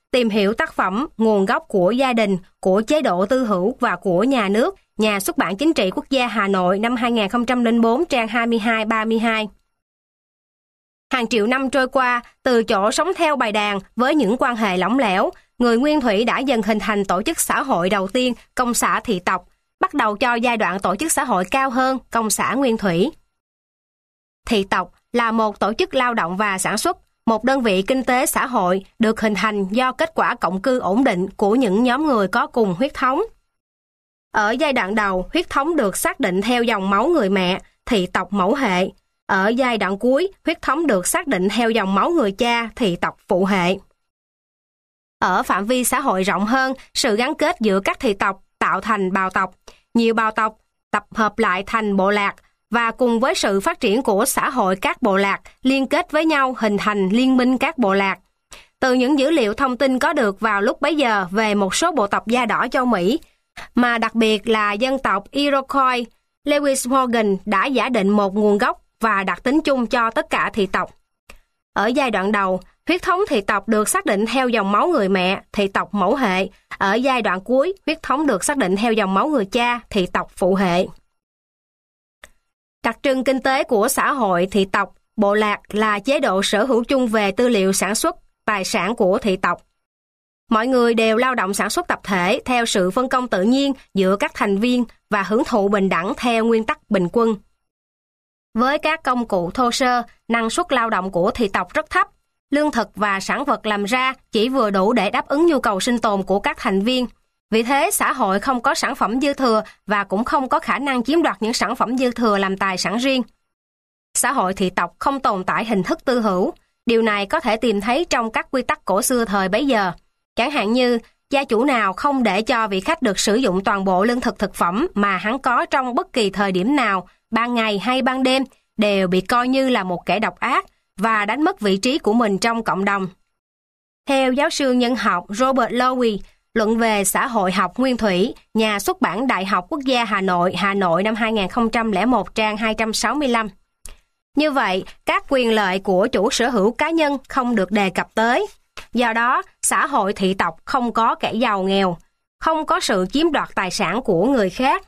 Tìm hiểu tác phẩm, nguồn gốc của gia đình, của chế độ tư hữu và của nhà nước, Nhà xuất bản Chính trị Quốc gia Hà Nội năm 2004 trang 22-32. Hàng triệu năm trôi qua, từ chỗ sống theo bài đàn với những quan hệ lỏng lẻo, người Nguyên Thủy đã dần hình thành tổ chức xã hội đầu tiên, công xã thị tộc, bắt đầu cho giai đoạn tổ chức xã hội cao hơn, công xã Nguyên Thủy. Thị tộc là một tổ chức lao động và sản xuất, một đơn vị kinh tế xã hội được hình thành do kết quả cộng cư ổn định của những nhóm người có cùng huyết thống. Ở giai đoạn đầu, huyết thống được xác định theo dòng máu người mẹ, thị tộc mẫu hệ. Ở giai đoạn cuối, huyết thống được xác định theo dòng máu người cha, thị tộc phụ hệ. Ở phạm vi xã hội rộng hơn, sự gắn kết giữa các thị tộc tạo thành bào tộc. Nhiều bào tộc tập hợp lại thành bộ lạc, và cùng với sự phát triển của xã hội các bộ lạc liên kết với nhau hình thành liên minh các bộ lạc. Từ những dữ liệu thông tin có được vào lúc bấy giờ về một số bộ tộc da đỏ châu Mỹ, mà đặc biệt là dân tộc Iroquois, Lewis Morgan đã giả định một nguồn gốc và đặc tính chung cho tất cả thị tộc. Ở giai đoạn đầu, huyết thống thị tộc được xác định theo dòng máu người mẹ, thị tộc mẫu hệ. Ở giai đoạn cuối, huyết thống được xác định theo dòng máu người cha, thị tộc phụ hệ. Đặc trưng kinh tế của xã hội thị tộc, bộ lạc là chế độ sở hữu chung về tư liệu sản xuất, tài sản của thị tộc. Mọi người đều lao động sản xuất tập thể theo sự phân công tự nhiên giữa các thành viên và hưởng thụ bình đẳng theo nguyên tắc bình quân. Với các công cụ thô sơ, năng suất lao động của thị tộc rất thấp. Lương thực và sản vật làm ra chỉ vừa đủ để đáp ứng nhu cầu sinh tồn của các thành viên. Vì thế, xã hội không có sản phẩm dư thừa và cũng không có khả năng chiếm đoạt những sản phẩm dư thừa làm tài sản riêng. Xã hội thị tộc không tồn tại hình thức tư hữu. Điều này có thể tìm thấy trong các quy tắc cổ xưa thời bấy giờ. Chẳng hạn như, gia chủ nào không để cho vị khách được sử dụng toàn bộ lương thực thực phẩm mà hắn có trong bất kỳ thời điểm nào, ban ngày hay ban đêm, đều bị coi như là một kẻ độc ác và đánh mất vị trí của mình trong cộng đồng. Theo giáo sư nhân học Robert Lowy, luận về xã hội học nguyên thủy, Nhà xuất bản Đại học Quốc gia Hà Nội năm 2001 trang 265. Như vậy, các quyền lợi của chủ sở hữu cá nhân không được đề cập tới. Do đó, xã hội thị tộc không có kẻ giàu nghèo, không có sự chiếm đoạt tài sản của người khác.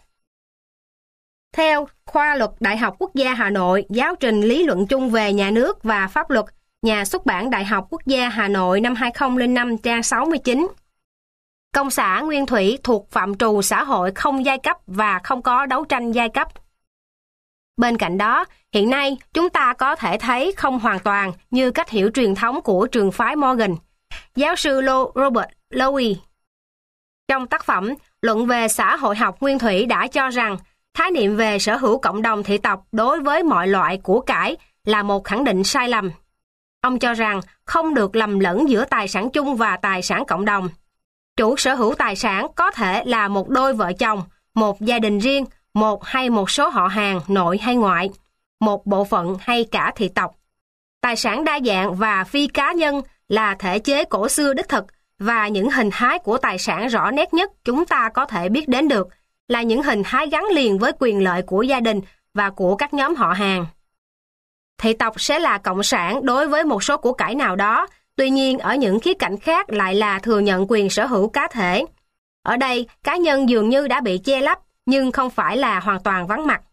Theo Khoa luật Đại học Quốc gia Hà Nội, giáo trình lý luận chung về nhà nước và pháp luật, Nhà xuất bản Đại học Quốc gia Hà Nội năm 2005 trang 69. Công xã nguyên thủy thuộc phạm trù xã hội không giai cấp và không có đấu tranh giai cấp. Bên cạnh đó, hiện nay chúng ta có thể thấy không hoàn toàn như cách hiểu truyền thống của trường phái Morgan. Giáo sư Robert Lowy trong tác phẩm Luận về xã hội học nguyên thủy đã cho rằng khái niệm về sở hữu cộng đồng thị tộc đối với mọi loại của cải là một khẳng định sai lầm. Ông cho rằng không được lầm lẫn giữa tài sản chung và tài sản cộng đồng. Chủ sở hữu tài sản có thể là một đôi vợ chồng, một gia đình riêng, một hay một số họ hàng nội hay ngoại, một bộ phận hay cả thị tộc. Tài sản đa dạng và phi cá nhân là thể chế cổ xưa đích thực, và những hình thái của tài sản rõ nét nhất chúng ta có thể biết đến được là những hình thái gắn liền với quyền lợi của gia đình và của các nhóm họ hàng. Thị tộc sẽ là cộng sản đối với một số của cải nào đó, tuy nhiên ở những khía cạnh khác lại là thừa nhận quyền sở hữu cá thể. Ở đây, cá nhân dường như đã bị che lấp, nhưng không phải là hoàn toàn vắng mặt.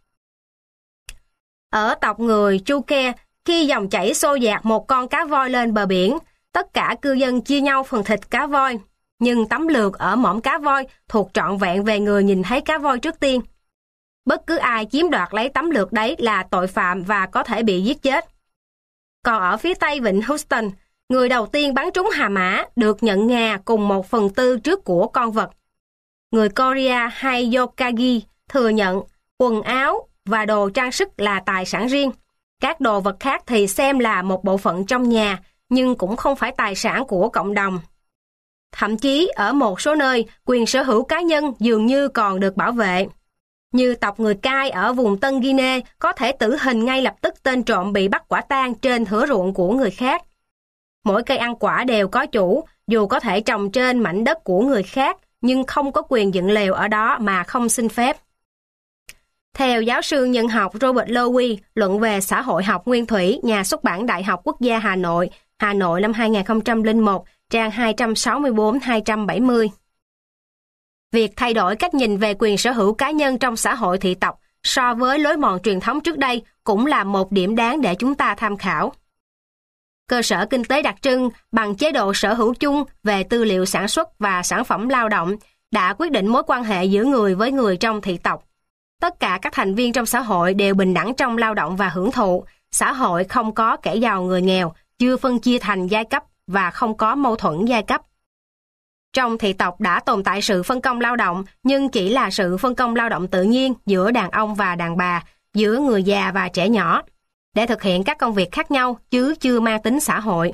Ở tộc người Chuke, khi dòng chảy xô dạt một con cá voi lên bờ biển, tất cả cư dân chia nhau phần thịt cá voi, nhưng tấm lược ở mỏm cá voi thuộc trọn vẹn về người nhìn thấy cá voi trước tiên. Bất cứ ai chiếm đoạt lấy tấm lược đấy là tội phạm và có thể bị giết chết. Còn ở phía tây vịnh Houston, người đầu tiên bắn trúng hà mã được nhận ngà cùng 1/4 trước của con vật. Người Korea hay Yokagi thừa nhận quần áo và đồ trang sức là tài sản riêng. Các đồ vật khác thì xem là một bộ phận trong nhà, nhưng cũng không phải tài sản của cộng đồng. Thậm chí ở một số nơi, quyền sở hữu cá nhân dường như còn được bảo vệ. Như tộc người Cai ở vùng Tân Guinea có thể tử hình ngay lập tức tên trộm bị bắt quả tang trên thửa ruộng của người khác. Mỗi cây ăn quả đều có chủ, dù có thể trồng trên mảnh đất của người khác, nhưng không có quyền dựng lều ở đó mà không xin phép. Theo giáo sư nhân học Robert Lowy, luận về xã hội học nguyên thủy, Nhà xuất bản Đại học Quốc gia Hà Nội năm 2001, trang 264-270. Việc thay đổi cách nhìn về quyền sở hữu cá nhân trong xã hội thị tộc so với lối mòn truyền thống trước đây cũng là một điểm đáng để chúng ta tham khảo. Cơ sở kinh tế đặc trưng bằng chế độ sở hữu chung về tư liệu sản xuất và sản phẩm lao động đã quyết định mối quan hệ giữa người với người trong thị tộc. Tất cả các thành viên trong xã hội đều bình đẳng trong lao động và hưởng thụ. Xã hội không có kẻ giàu người nghèo, chưa phân chia thành giai cấp và không có mâu thuẫn giai cấp. Trong thị tộc đã tồn tại sự phân công lao động, nhưng chỉ là sự phân công lao động tự nhiên giữa đàn ông và đàn bà, giữa người già và trẻ nhỏ, để thực hiện các công việc khác nhau chứ chưa mang tính xã hội.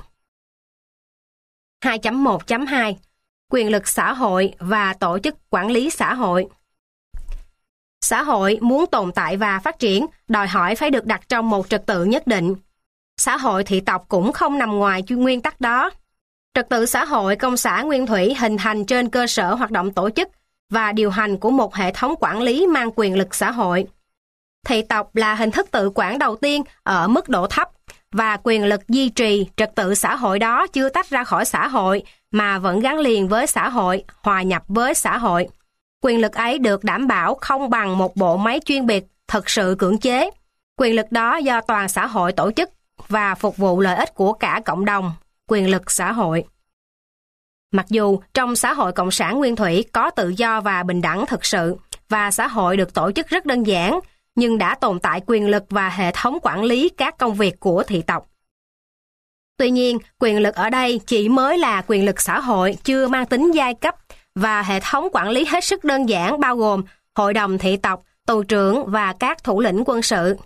2.1.2 Quyền lực xã hội và tổ chức quản lý xã hội. Xã hội muốn tồn tại và phát triển, đòi hỏi phải được đặt trong một trật tự nhất định. Xã hội thị tộc cũng không nằm ngoài nguyên tắc đó. Trật tự xã hội công xã nguyên thủy hình thành trên cơ sở hoạt động tổ chức và điều hành của một hệ thống quản lý mang quyền lực xã hội. Thị tộc là hình thức tự quản đầu tiên ở mức độ thấp, và quyền lực duy trì trật tự xã hội đó chưa tách ra khỏi xã hội mà vẫn gắn liền với xã hội, hòa nhập với xã hội. Quyền lực ấy được đảm bảo không bằng một bộ máy chuyên biệt thực sự cưỡng chế. Quyền lực đó do toàn xã hội tổ chức và phục vụ lợi ích của cả cộng đồng, quyền lực xã hội. Mặc dù trong xã hội cộng sản nguyên thủy có tự do và bình đẳng thực sự, và xã hội được tổ chức rất đơn giản, nhưng đã tồn tại quyền lực và hệ thống quản lý các công việc của thị tộc. Tuy nhiên, quyền lực ở đây chỉ mới là quyền lực xã hội, chưa mang tính giai cấp, và hệ thống quản lý hết sức đơn giản bao gồm hội đồng thị tộc, tù trưởng và các thủ lĩnh quân sự.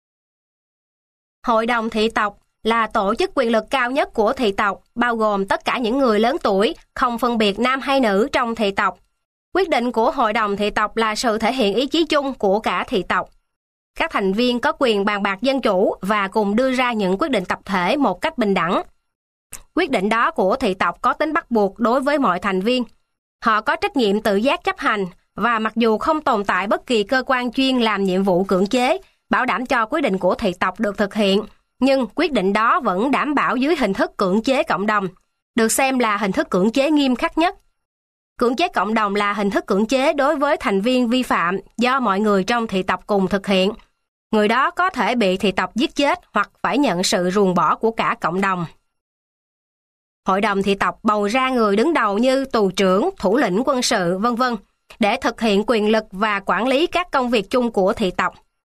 Hội đồng thị tộc là tổ chức quyền lực cao nhất của thị tộc, bao gồm tất cả những người lớn tuổi, không phân biệt nam hay nữ trong thị tộc. Quyết định của hội đồng thị tộc là sự thể hiện ý chí chung của cả thị tộc. Các thành viên có quyền bàn bạc dân chủ và cùng đưa ra những quyết định tập thể một cách bình đẳng. Quyết định đó của thị tộc có tính bắt buộc đối với mọi thành viên. Họ có trách nhiệm tự giác chấp hành, và mặc dù không tồn tại bất kỳ cơ quan chuyên làm nhiệm vụ cưỡng chế, bảo đảm cho quyết định của thị tộc được thực hiện, nhưng quyết định đó vẫn đảm bảo dưới hình thức cưỡng chế cộng đồng, được xem là hình thức cưỡng chế nghiêm khắc nhất. Cưỡng chế cộng đồng là hình thức cưỡng chế đối với thành viên vi phạm do mọi người trong thị tộc cùng thực hiện. Người đó có thể bị thị tộc giết chết hoặc phải nhận sự ruồng bỏ của cả cộng đồng. Hội đồng thị tộc bầu ra người đứng đầu như tù trưởng, thủ lĩnh quân sự, v.v. để thực hiện quyền lực và quản lý các công việc chung của thị tộc.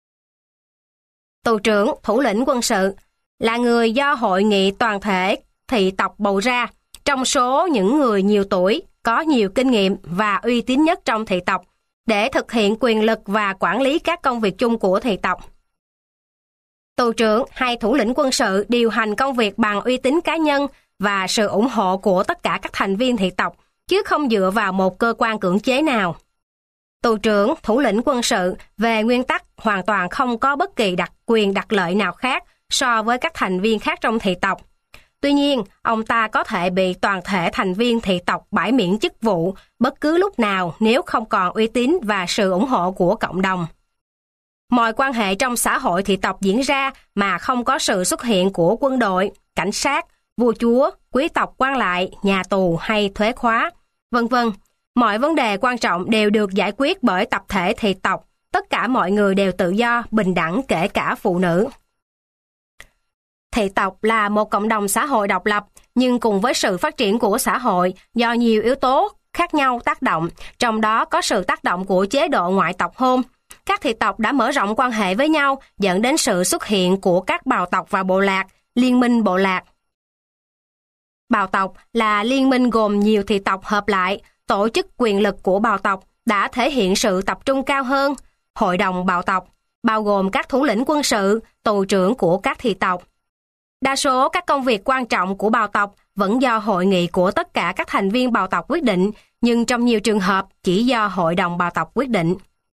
Tù trưởng, thủ lĩnh quân sự là người do hội nghị toàn thể thị tộc bầu ra, trong số những người nhiều tuổi, có nhiều kinh nghiệm và uy tín nhất trong thị tộc, để thực hiện quyền lực và quản lý các công việc chung của thị tộc. Tù trưởng hay thủ lĩnh quân sự điều hành công việc bằng uy tín cá nhân và sự ủng hộ của tất cả các thành viên thị tộc, chứ không dựa vào một cơ quan cưỡng chế nào. Tù trưởng, thủ lĩnh quân sự về nguyên tắc hoàn toàn không có bất kỳ đặc quyền đặc lợi nào khác so với các thành viên khác trong thị tộc. Tuy nhiên, ông ta có thể bị toàn thể thành viên thị tộc bãi miễn chức vụ bất cứ lúc nào nếu không còn uy tín và sự ủng hộ của cộng đồng. Mọi quan hệ trong xã hội thị tộc diễn ra mà không có sự xuất hiện của quân đội, cảnh sát, vua chúa, quý tộc quan lại, nhà tù hay thuế khóa, v.v. Mọi vấn đề quan trọng đều được giải quyết bởi tập thể thị tộc. Tất cả mọi người đều tự do, bình đẳng, kể cả phụ nữ. Thị tộc là một cộng đồng xã hội độc lập, nhưng cùng với sự phát triển của xã hội do nhiều yếu tố khác nhau tác động, trong đó có sự tác động của chế độ ngoại tộc hôn. Các thị tộc đã mở rộng quan hệ với nhau, dẫn đến sự xuất hiện của các bào tộc và bộ lạc, liên minh bộ lạc. Bào tộc là liên minh gồm nhiều thị tộc hợp lại. Tổ chức quyền lực của bào tộc đã thể hiện sự tập trung cao hơn. Hội đồng bào tộc bao gồm các thủ lĩnh quân sự, tù trưởng của các thị tộc. Đa số các công việc quan trọng của bào tộc vẫn do hội nghị của tất cả các thành viên bào tộc quyết định, nhưng trong nhiều trường hợp chỉ do hội đồng bào tộc quyết định.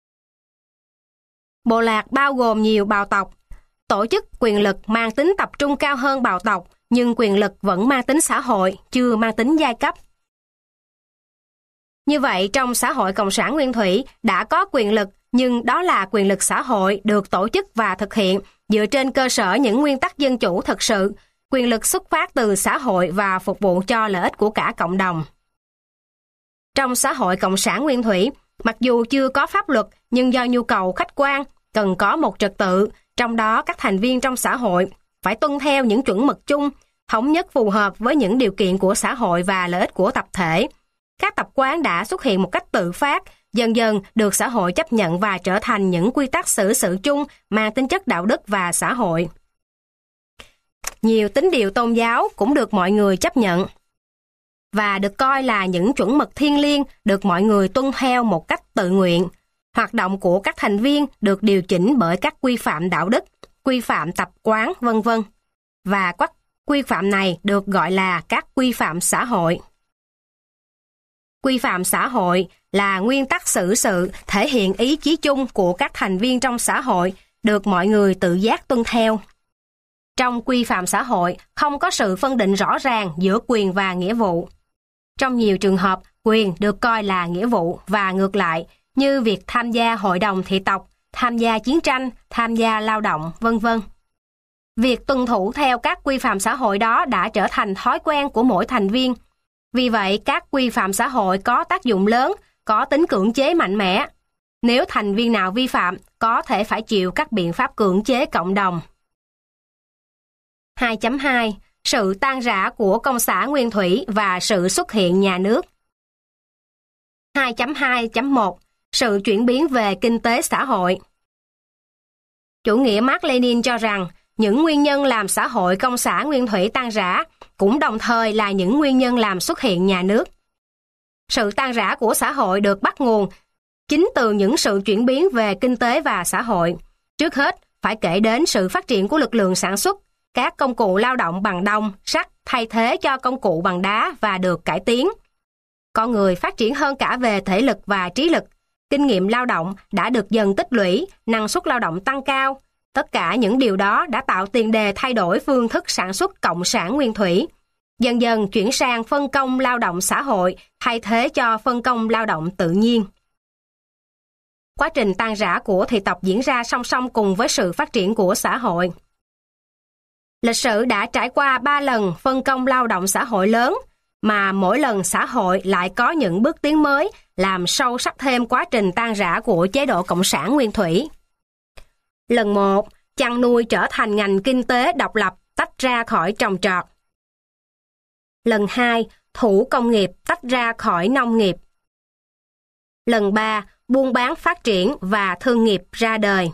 Bộ lạc bao gồm nhiều bào tộc. Tổ chức quyền lực mang tính tập trung cao hơn bào tộc, nhưng quyền lực vẫn mang tính xã hội, chưa mang tính giai cấp. Như vậy, trong xã hội cộng sản nguyên thủy đã có quyền lực, nhưng đó là quyền lực xã hội được tổ chức và thực hiện dựa trên cơ sở những nguyên tắc dân chủ thực sự. Quyền lực xuất phát từ xã hội và phục vụ cho lợi ích của cả cộng đồng. Trong xã hội cộng sản nguyên thủy, mặc dù chưa có pháp luật, nhưng do nhu cầu khách quan, cần có một trật tự, trong đó các thành viên trong xã hội phải tuân theo những chuẩn mực chung, thống nhất phù hợp với những điều kiện của xã hội và lợi ích của tập thể. Các tập quán đã xuất hiện một cách tự phát, dần dần được xã hội chấp nhận và trở thành những quy tắc xử sự chung mang tính chất đạo đức và xã hội. Nhiều tín điều tôn giáo cũng được mọi người chấp nhận và được coi là những chuẩn mực thiêng liêng được mọi người tuân theo một cách tự nguyện. Hoạt động của các thành viên được điều chỉnh bởi các quy phạm đạo đức, quy phạm tập quán, v.v. Và các quy phạm này được gọi là các quy phạm xã hội. Quy phạm xã hội là nguyên tắc xử sự thể hiện ý chí chung của các thành viên trong xã hội, được mọi người tự giác tuân theo. Trong quy phạm xã hội không có sự phân định rõ ràng giữa quyền và nghĩa vụ. Trong nhiều trường hợp, quyền được coi là nghĩa vụ và ngược lại, như việc tham gia hội đồng thị tộc, tham gia chiến tranh, tham gia lao động, v.v. Việc tuân thủ theo các quy phạm xã hội đó đã trở thành thói quen của mỗi thành viên. Vì vậy, các quy phạm xã hội có tác dụng lớn, có tính cưỡng chế mạnh mẽ. Nếu thành viên nào vi phạm, có thể phải chịu các biện pháp cưỡng chế cộng đồng. 2.2. Sự tan rã của công xã nguyên thủy và sự xuất hiện nhà nước. 2.2.1. Sự chuyển biến về kinh tế xã hội. Chủ nghĩa Mác Lênin cho rằng những nguyên nhân làm xã hội công xã nguyên thủy tan rã cũng đồng thời là những nguyên nhân làm xuất hiện nhà nước. Sự tan rã của xã hội được bắt nguồn chính từ những sự chuyển biến về kinh tế và xã hội. Trước hết, phải kể đến sự phát triển của lực lượng sản xuất, các công cụ lao động bằng đồng, sắt thay thế cho công cụ bằng đá và được cải tiến. Con người phát triển hơn cả về thể lực và trí lực. Kinh nghiệm lao động đã được dần tích lũy, năng suất lao động tăng cao. Tất cả những điều đó đã tạo tiền đề thay đổi phương thức sản xuất cộng sản nguyên thủy. Dần dần chuyển sang phân công lao động xã hội thay thế cho phân công lao động tự nhiên. Quá trình tan rã của thị tộc diễn ra song song cùng với sự phát triển của xã hội. Lịch sử đã trải qua 3 lần phân công lao động xã hội lớn, mà mỗi lần xã hội lại có những bước tiến mới làm sâu sắc thêm quá trình tan rã của chế độ cộng sản nguyên thủy. Lần 1, chăn nuôi trở thành ngành kinh tế độc lập tách ra khỏi trồng trọt. Lần 2, thủ công nghiệp tách ra khỏi nông nghiệp. Lần 3, buôn bán phát triển và thương nghiệp ra đời.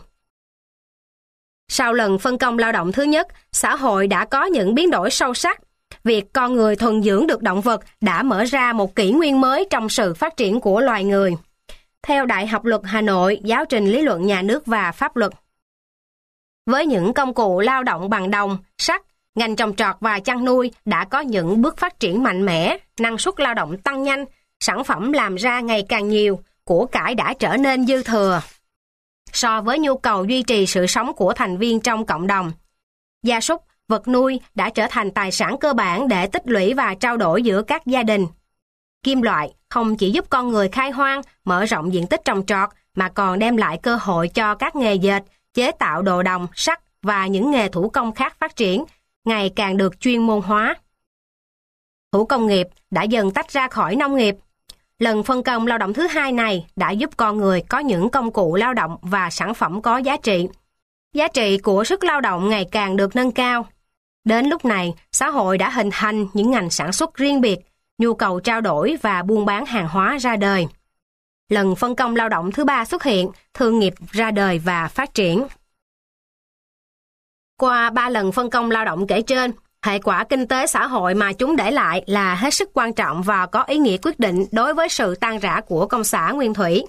Sau lần phân công lao động thứ nhất, xã hội đã có những biến đổi sâu sắc. Việc con người thuần dưỡng được động vật đã mở ra một kỷ nguyên mới trong sự phát triển của loài người. Theo Đại học Luật Hà Nội, giáo trình lý luận nhà nước và pháp luật. Với những công cụ lao động bằng đồng, sắt, ngành trồng trọt và chăn nuôi đã có những bước phát triển mạnh mẽ, năng suất lao động tăng nhanh, sản phẩm làm ra ngày càng nhiều, của cải đã trở nên dư thừa so với nhu cầu duy trì sự sống của thành viên trong cộng đồng. Gia súc, vật nuôi đã trở thành tài sản cơ bản để tích lũy và trao đổi giữa các gia đình. Kim loại không chỉ giúp con người khai hoang, mở rộng diện tích trồng trọt, mà còn đem lại cơ hội cho các nghề dệt, chế tạo đồ đồng, sắt và những nghề thủ công khác phát triển, ngày càng được chuyên môn hóa. Thủ công nghiệp đã dần tách ra khỏi nông nghiệp. Lần phân công lao động thứ hai này đã giúp con người có những công cụ lao động và sản phẩm có giá trị. Giá trị của sức lao động ngày càng được nâng cao. Đến lúc này, xã hội đã hình thành những ngành sản xuất riêng biệt, nhu cầu trao đổi và buôn bán hàng hóa ra đời. Lần phân công lao động thứ ba xuất hiện, thương nghiệp ra đời và phát triển. Qua 3 lần phân công lao động kể trên, hệ quả kinh tế xã hội mà chúng để lại là hết sức quan trọng và có ý nghĩa quyết định đối với sự tan rã của công xã nguyên thủy.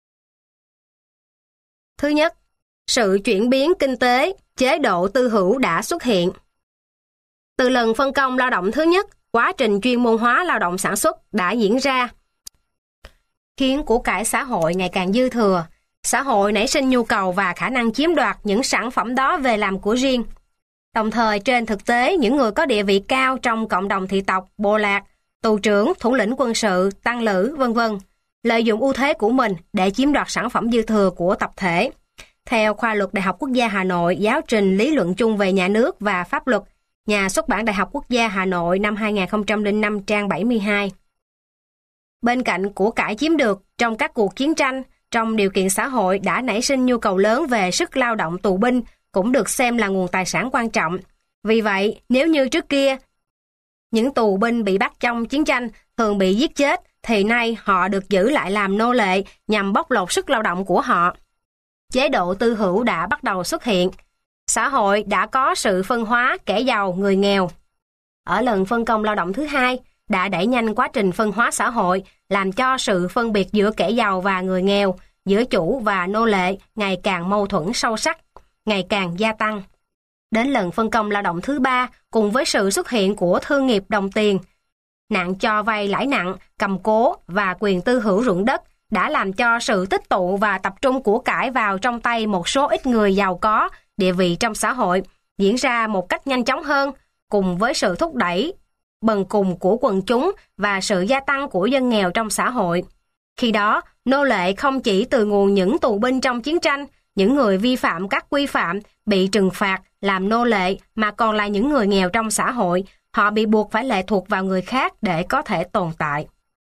Thứ nhất, sự chuyển biến kinh tế, chế độ tư hữu đã xuất hiện. Từ lần phân công lao động thứ nhất, quá trình chuyên môn hóa lao động sản xuất đã diễn ra, khiến của cải xã hội ngày càng dư thừa. Xã hội nảy sinh nhu cầu và khả năng chiếm đoạt những sản phẩm đó về làm của riêng. Đồng thời, trên thực tế, những người có địa vị cao trong cộng đồng thị tộc, bộ lạc, tù trưởng, thủ lĩnh quân sự, tăng lữ, v.v. lợi dụng ưu thế của mình để chiếm đoạt sản phẩm dư thừa của tập thể. Theo khoa luật Đại học Quốc gia Hà Nội, giáo trình lý luận chung về nhà nước và pháp luật, Nhà xuất bản Đại học Quốc gia Hà Nội năm 2005 trang 72. Bên cạnh của cải chiếm được trong các cuộc chiến tranh, trong điều kiện xã hội đã nảy sinh nhu cầu lớn về sức lao động tù binh cũng được xem là nguồn tài sản quan trọng. Vì vậy, nếu như trước kia, những tù binh bị bắt trong chiến tranh thường bị giết chết, thì nay họ được giữ lại làm nô lệ nhằm bóc lột sức lao động của họ. Chế độ tư hữu đã bắt đầu xuất hiện. Xã hội đã có sự phân hóa kẻ giàu, người nghèo. Ở lần phân công lao động thứ hai, đã đẩy nhanh quá trình phân hóa xã hội, làm cho sự phân biệt giữa kẻ giàu và người nghèo, giữa chủ và nô lệ ngày càng mâu thuẫn sâu sắc, ngày càng gia tăng. Đến lần phân công lao động thứ ba, cùng với sự xuất hiện của thương nghiệp đồng tiền, nạn cho vay lãi nặng, cầm cố và quyền tư hữu ruộng đất đã làm cho sự tích tụ và tập trung của cải vào trong tay một số ít người giàu có, địa vị trong xã hội diễn ra một cách nhanh chóng hơn, cùng với sự thúc đẩy bần cùng của quần chúng và sự gia tăng của dân nghèo trong xã hội. Khi đó, nô lệ không chỉ từ nguồn những tù binh trong chiến tranh, những người vi phạm các quy phạm bị trừng phạt làm nô lệ, mà còn là những người nghèo trong xã hội. Họ bị buộc phải lệ thuộc vào người khác để có thể tồn tại.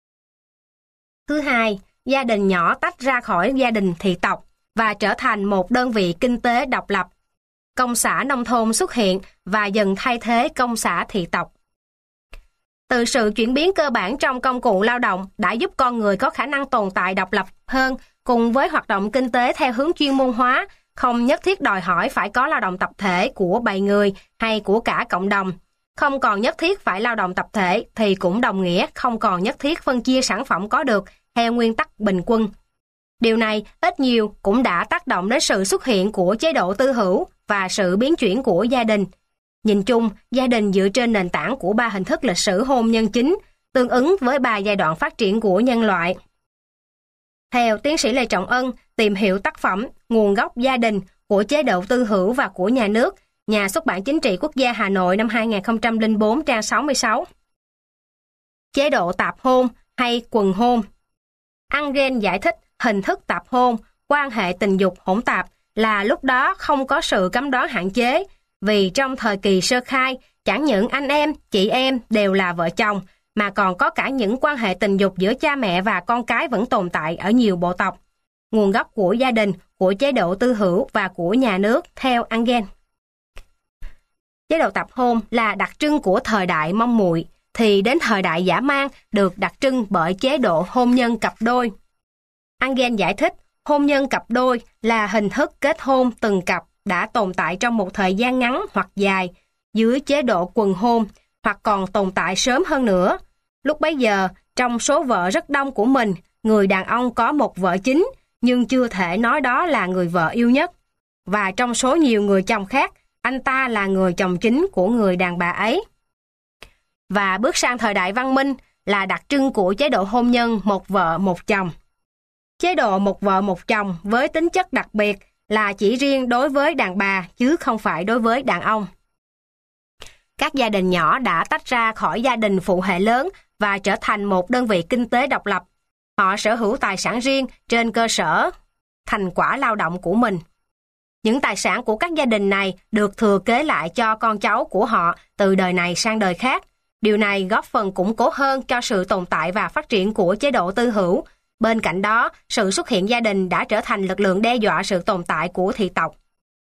Thứ hai, gia đình nhỏ tách ra khỏi gia đình thị tộc và trở thành một đơn vị kinh tế độc lập. Công xã nông thôn xuất hiện và dần thay thế công xã thị tộc. Từ sự chuyển biến cơ bản trong công cụ lao động đã giúp con người có khả năng tồn tại độc lập hơn, cùng với hoạt động kinh tế theo hướng chuyên môn hóa, không nhất thiết đòi hỏi phải có lao động tập thể của bầy người hay của cả cộng đồng. Không còn nhất thiết phải lao động tập thể thì cũng đồng nghĩa không còn nhất thiết phân chia sản phẩm có được theo nguyên tắc bình quân. Điều này ít nhiều cũng đã tác động đến sự xuất hiện của chế độ tư hữu và sự biến chuyển của gia đình. Nhìn chung, gia đình dựa trên nền tảng của 3 hình thức lịch sử hôn nhân chính, tương ứng với 3 giai đoạn phát triển của nhân loại. Theo tiến sĩ Lê Trọng Ân, tìm hiểu tác phẩm Nguồn gốc gia đình của chế độ tư hữu và của nhà nước, Nhà xuất bản Chính trị Quốc gia Hà Nội năm 2004 trang 66. Chế độ tạp hôn hay quần hôn. Engel giải thích hình thức tạp hôn, quan hệ tình dục hỗn tạp là lúc đó không có sự cấm đoán hạn chế, vì trong thời kỳ sơ khai, chẳng những anh em, chị em đều là vợ chồng, mà còn có cả những quan hệ tình dục giữa cha mẹ và con cái vẫn tồn tại ở nhiều bộ tộc. Nguồn gốc của gia đình, của chế độ tư hữu và của nhà nước theo Engel. Chế độ tạp hôn là đặc trưng của thời đại mong muội, thì đến thời đại dã man được đặc trưng bởi chế độ hôn nhân cặp đôi. Engel giải thích hôn nhân cặp đôi là hình thức kết hôn từng cặp đã tồn tại trong một thời gian ngắn hoặc dài dưới chế độ quần hôn, hoặc còn tồn tại sớm hơn nữa. Lúc bấy giờ, trong số vợ rất đông của mình, người đàn ông có một vợ chính, nhưng chưa thể nói đó là người vợ yêu nhất. Và trong số nhiều người chồng khác, anh ta là người chồng chính của người đàn bà ấy. Và bước sang thời đại văn minh là đặc trưng của chế độ hôn nhân một vợ một chồng. Chế độ một vợ một chồng với tính chất đặc biệt là chỉ riêng đối với đàn bà chứ không phải đối với đàn ông. Các gia đình nhỏ đã tách ra khỏi gia đình phụ hệ lớn và trở thành một đơn vị kinh tế độc lập. Họ sở hữu tài sản riêng trên cơ sở thành quả lao động của mình. Những tài sản của các gia đình này được thừa kế lại cho con cháu của họ từ đời này sang đời khác. Điều này góp phần củng cố hơn cho sự tồn tại và phát triển của chế độ tư hữu. Bên cạnh đó, sự xuất hiện gia đình đã trở thành lực lượng đe dọa sự tồn tại của thị tộc.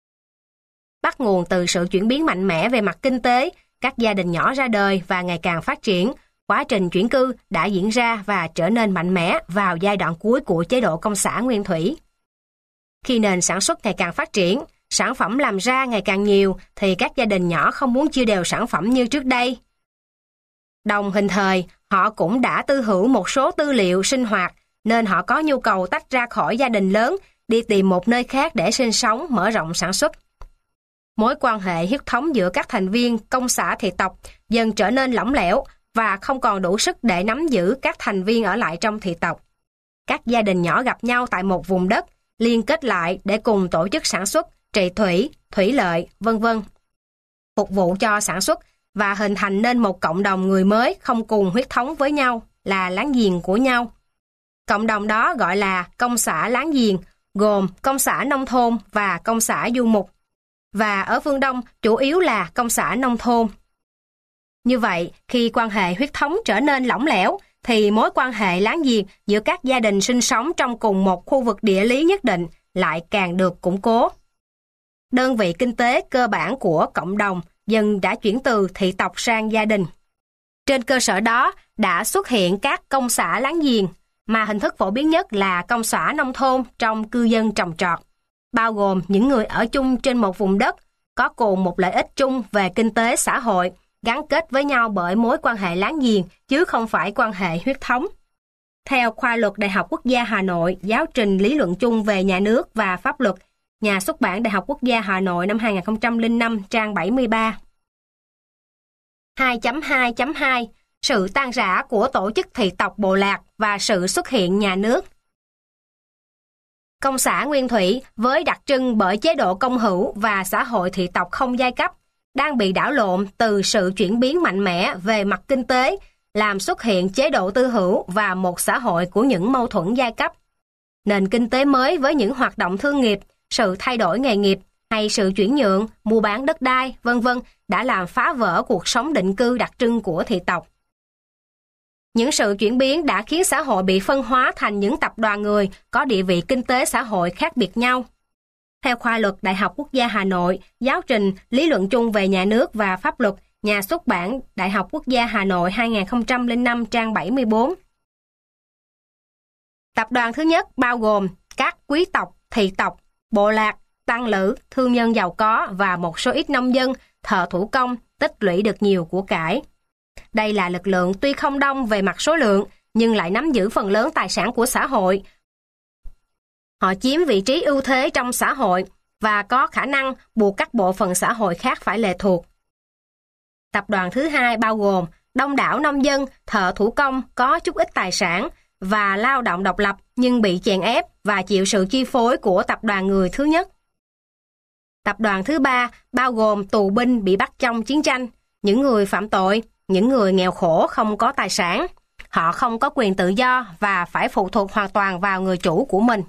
Bắt nguồn từ sự chuyển biến mạnh mẽ về mặt kinh tế, các gia đình nhỏ ra đời và ngày càng phát triển. Quá trình chuyển cư đã diễn ra và trở nên mạnh mẽ vào giai đoạn cuối của chế độ công xã nguyên thủy. Khi nền sản xuất ngày càng phát triển, sản phẩm làm ra ngày càng nhiều thì các gia đình nhỏ không muốn chia đều sản phẩm như trước đây. Đồng hình thời, họ cũng đã tư hữu một số tư liệu sinh hoạt, nên họ có nhu cầu tách ra khỏi gia đình lớn, đi tìm một nơi khác để sinh sống, mở rộng sản xuất. Mối quan hệ huyết thống giữa các thành viên công xã thị tộc dần trở nên lỏng lẻo và không còn đủ sức để nắm giữ các thành viên ở lại trong thị tộc. Các gia đình nhỏ gặp nhau tại một vùng đất, liên kết lại để cùng tổ chức sản xuất, trị thủy, thủy lợi, vân vân, phục vụ cho sản xuất và hình thành nên một cộng đồng người mới không cùng huyết thống với nhau, là láng giềng của nhau. Cộng đồng đó gọi là công xã láng giềng, gồm công xã nông thôn và công xã du mục. và ở phương Đông chủ yếu là công xã nông thôn. Như vậy, khi quan hệ huyết thống trở nên lỏng lẻo, thì mối quan hệ láng giềng giữa các gia đình sinh sống trong cùng một khu vực địa lý nhất định lại càng được củng cố. Đơn vị kinh tế cơ bản của cộng đồng dần đã chuyển từ thị tộc sang gia đình. Trên cơ sở đó đã xuất hiện các công xã láng giềng, mà hình thức phổ biến nhất là công xã nông thôn trong cư dân trồng trọt, bao gồm những người ở chung trên một vùng đất, có cùng một lợi ích chung về kinh tế xã hội, gắn kết với nhau bởi mối quan hệ láng giềng chứ không phải quan hệ huyết thống. Theo khoa luật Đại học Quốc gia Hà Nội, giáo trình lý luận chung về nhà nước và pháp luật, nhà xuất bản Đại học Quốc gia Hà Nội năm 2005, trang 73. 2.2.2 Sự tan rã của tổ chức thị tộc bộ lạc và sự xuất hiện nhà nước. Công xã nguyên thủy với đặc trưng bởi chế độ công hữu và xã hội thị tộc không giai cấp đang bị đảo lộn từ sự chuyển biến mạnh mẽ về mặt kinh tế, làm xuất hiện chế độ tư hữu và một xã hội của những mâu thuẫn giai cấp. Nền kinh tế mới với những hoạt động thương nghiệp, sự thay đổi nghề nghiệp hay sự chuyển nhượng, mua bán đất đai, v.v. đã làm phá vỡ cuộc sống định cư đặc trưng của thị tộc. Những sự chuyển biến đã khiến xã hội bị phân hóa thành những tập đoàn người có địa vị kinh tế xã hội khác biệt nhau. Theo khoa luật Đại học Quốc gia Hà Nội, giáo trình lý luận chung về nhà nước và pháp luật, nhà xuất bản Đại học Quốc gia Hà Nội 2005, trang 74. Tập đoàn thứ nhất bao gồm các quý tộc, thị tộc, bộ lạc, tăng lữ, thương nhân giàu có và một số ít nông dân, thợ thủ công tích lũy được nhiều của cải. Đây là lực lượng tuy không đông về mặt số lượng, nhưng lại nắm giữ phần lớn tài sản của xã hội. Họ chiếm vị trí ưu thế trong xã hội và có khả năng buộc các bộ phận xã hội khác phải lệ thuộc. Tập đoàn thứ hai bao gồm đông đảo nông dân, thợ thủ công có chút ít tài sản và lao động độc lập nhưng bị chèn ép và chịu sự chi phối của tập đoàn người thứ nhất. Tập đoàn thứ ba bao gồm tù binh bị bắt trong chiến tranh, những người phạm tội, những người nghèo khổ không có tài sản. Họ không có quyền tự do và phải phụ thuộc hoàn toàn vào người chủ của mình.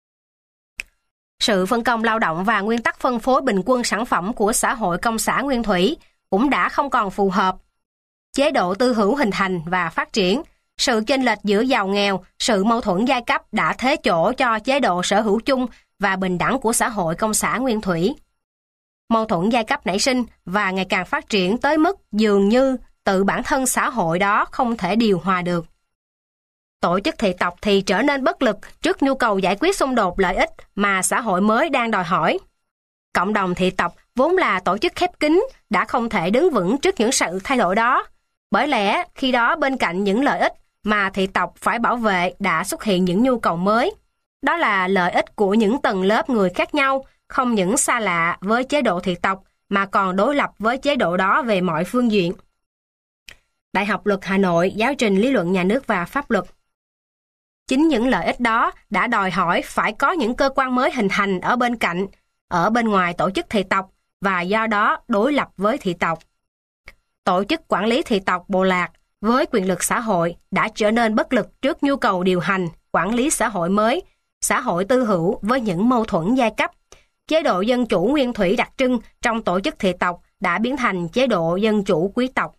Sự phân công lao động và nguyên tắc phân phối bình quân sản phẩm của xã hội công xã nguyên thủy cũng đã không còn phù hợp. Chế độ tư hữu hình thành và phát triển, sự chênh lệch giữa giàu nghèo, sự mâu thuẫn giai cấp đã thế chỗ cho chế độ sở hữu chung và bình đẳng của xã hội công xã nguyên thủy. Mâu thuẫn giai cấp nảy sinh và ngày càng phát triển tới mức dường như tự bản thân xã hội đó không thể điều hòa được. Tổ chức thị tộc thì trở nên bất lực trước nhu cầu giải quyết xung đột lợi ích mà xã hội mới đang đòi hỏi. Cộng đồng thị tộc vốn là tổ chức khép kín đã không thể đứng vững trước những sự thay đổi đó. Bởi lẽ khi đó bên cạnh những lợi ích mà thị tộc phải bảo vệ đã xuất hiện những nhu cầu mới. Đó là lợi ích của những tầng lớp người khác nhau, không những xa lạ với chế độ thị tộc mà còn đối lập với chế độ đó về mọi phương diện. Đại học Luật Hà Nội, giáo trình lý luận nhà nước và pháp luật. Chính những lợi ích đó đã đòi hỏi phải có những cơ quan mới hình thành ở bên cạnh, ở bên ngoài tổ chức thị tộc và do đó đối lập với thị tộc. Tổ chức quản lý thị tộc bộ lạc với quyền lực xã hội đã trở nên bất lực trước nhu cầu điều hành, quản lý xã hội mới, xã hội tư hữu với những mâu thuẫn giai cấp. Chế độ dân chủ nguyên thủy đặc trưng trong tổ chức thị tộc đã biến thành chế độ dân chủ quý tộc.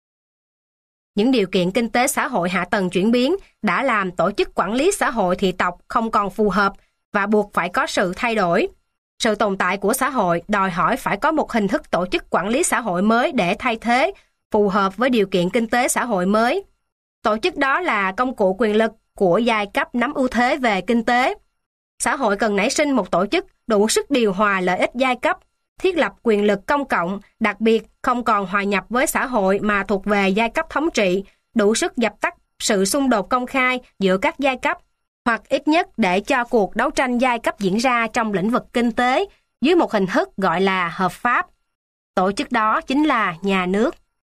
Những điều kiện kinh tế xã hội hạ tầng chuyển biến đã làm tổ chức quản lý xã hội thị tộc không còn phù hợp và buộc phải có sự thay đổi. Sự tồn tại của xã hội đòi hỏi phải có một hình thức tổ chức quản lý xã hội mới để thay thế, phù hợp với điều kiện kinh tế xã hội mới. Tổ chức đó là công cụ quyền lực của giai cấp nắm ưu thế về kinh tế. Xã hội cần nảy sinh một tổ chức đủ sức điều hòa lợi ích giai cấp, thiết lập quyền lực công cộng, đặc biệt không còn hòa nhập với xã hội mà thuộc về giai cấp thống trị, đủ sức dập tắt sự xung đột công khai giữa các giai cấp, hoặc ít nhất để cho cuộc đấu tranh giai cấp diễn ra trong lĩnh vực kinh tế dưới một hình thức gọi là hợp pháp. Tổ chức đó chính là nhà nước.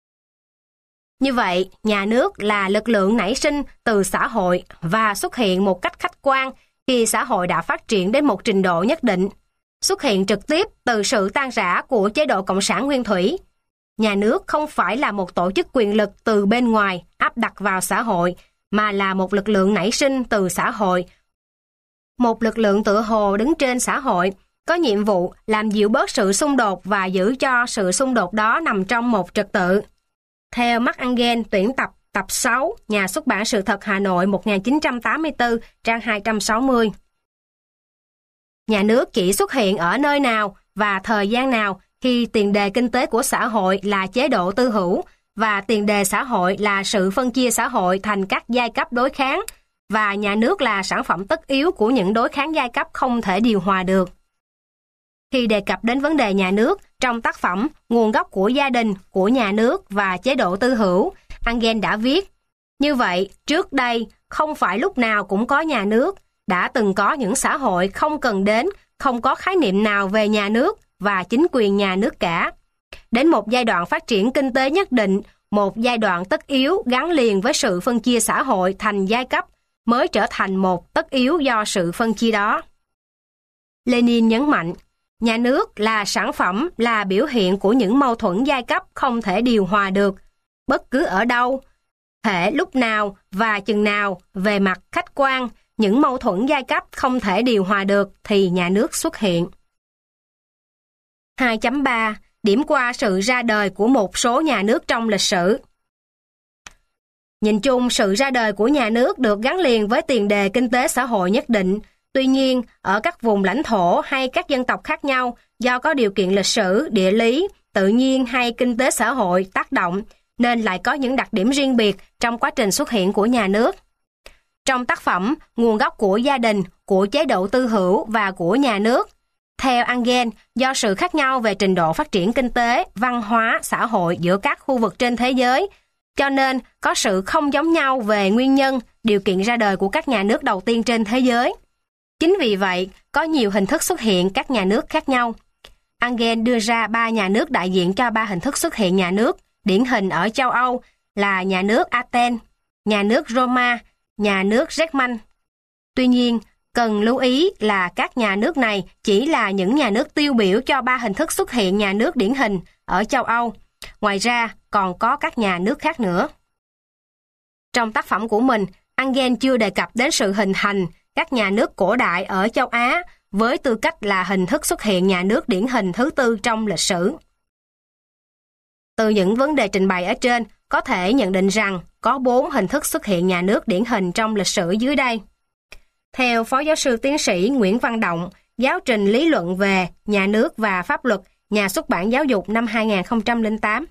Như vậy, nhà nước là lực lượng nảy sinh từ xã hội và xuất hiện một cách khách quan khi xã hội đã phát triển đến một trình độ nhất định, xuất hiện trực tiếp từ sự tan rã của chế độ cộng sản nguyên thủy. Nhà nước không phải là một tổ chức quyền lực từ bên ngoài áp đặt vào xã hội, mà là một lực lượng nảy sinh từ xã hội. Một lực lượng tựa hồ đứng trên xã hội, có nhiệm vụ làm dịu bớt sự xung đột và giữ cho sự xung đột đó nằm trong một trật tự. Theo Mark Engel, tuyển tập tập 6, Nhà xuất bản Sự thật Hà Nội 1984, trang 260. Nhà nước chỉ xuất hiện ở nơi nào và thời gian nào khi tiền đề kinh tế của xã hội là chế độ tư hữu và tiền đề xã hội là sự phân chia xã hội thành các giai cấp đối kháng, và nhà nước là sản phẩm tất yếu của những đối kháng giai cấp không thể điều hòa được. Khi đề cập đến vấn đề nhà nước trong tác phẩm Nguồn gốc của gia đình, của nhà nước và chế độ tư hữu, Engel đã viết: như vậy, trước đây không phải lúc nào cũng có nhà nước, đã từng có những xã hội không cần đến, không có khái niệm nào về nhà nước và chính quyền nhà nước cả. Đến một giai đoạn phát triển kinh tế nhất định, một giai đoạn tất yếu gắn liền với sự phân chia xã hội thành giai cấp, mới trở thành một tất yếu do sự phân chia đó. Lenin nhấn mạnh, nhà nước là sản phẩm, là biểu hiện của những mâu thuẫn giai cấp không thể điều hòa được, bất cứ ở đâu, thể lúc nào và chừng nào về mặt khách quan, những mâu thuẫn giai cấp không thể điều hòa được thì nhà nước xuất hiện. 2.3. Điểm qua sự ra đời của một số nhà nước trong lịch sử. Nhìn chung, sự ra đời của nhà nước được gắn liền với tiền đề kinh tế xã hội nhất định. Tuy nhiên, ở các vùng lãnh thổ hay các dân tộc khác nhau, do có điều kiện lịch sử, địa lý, tự nhiên hay kinh tế xã hội tác động, nên lại có những đặc điểm riêng biệt trong quá trình xuất hiện của nhà nước. Trong tác phẩm Nguồn gốc của gia đình, của chế độ tư hữu và của nhà nước, theo Engel, do sự khác nhau về trình độ phát triển kinh tế, văn hóa, xã hội giữa các khu vực trên thế giới, cho nên có sự không giống nhau về nguyên nhân, điều kiện ra đời của các nhà nước đầu tiên trên thế giới. Chính vì vậy, có nhiều hình thức xuất hiện các nhà nước khác nhau. Engel đưa ra 3 nhà nước đại diện cho 3 hình thức xuất hiện nhà nước, điển hình ở châu Âu là nhà nước Athens, nhà nước Roma, nhà nước German. Tuy nhiên, cần lưu ý là các nhà nước này chỉ là những nhà nước tiêu biểu cho 3 hình thức xuất hiện nhà nước điển hình ở châu Âu. Ngoài ra, còn có các nhà nước khác nữa. Trong tác phẩm của mình, Engel chưa đề cập đến sự hình thành các nhà nước cổ đại ở châu Á với tư cách là hình thức xuất hiện nhà nước điển hình thứ tư trong lịch sử. Từ những vấn đề trình bày ở trên, có thể nhận định rằng có 4 hình thức xuất hiện nhà nước điển hình trong lịch sử dưới đây. Theo Phó Giáo sư Tiến sĩ Nguyễn Văn Động, Giáo trình lý luận về nhà nước và pháp luật, Nhà xuất bản Giáo dục năm 2008.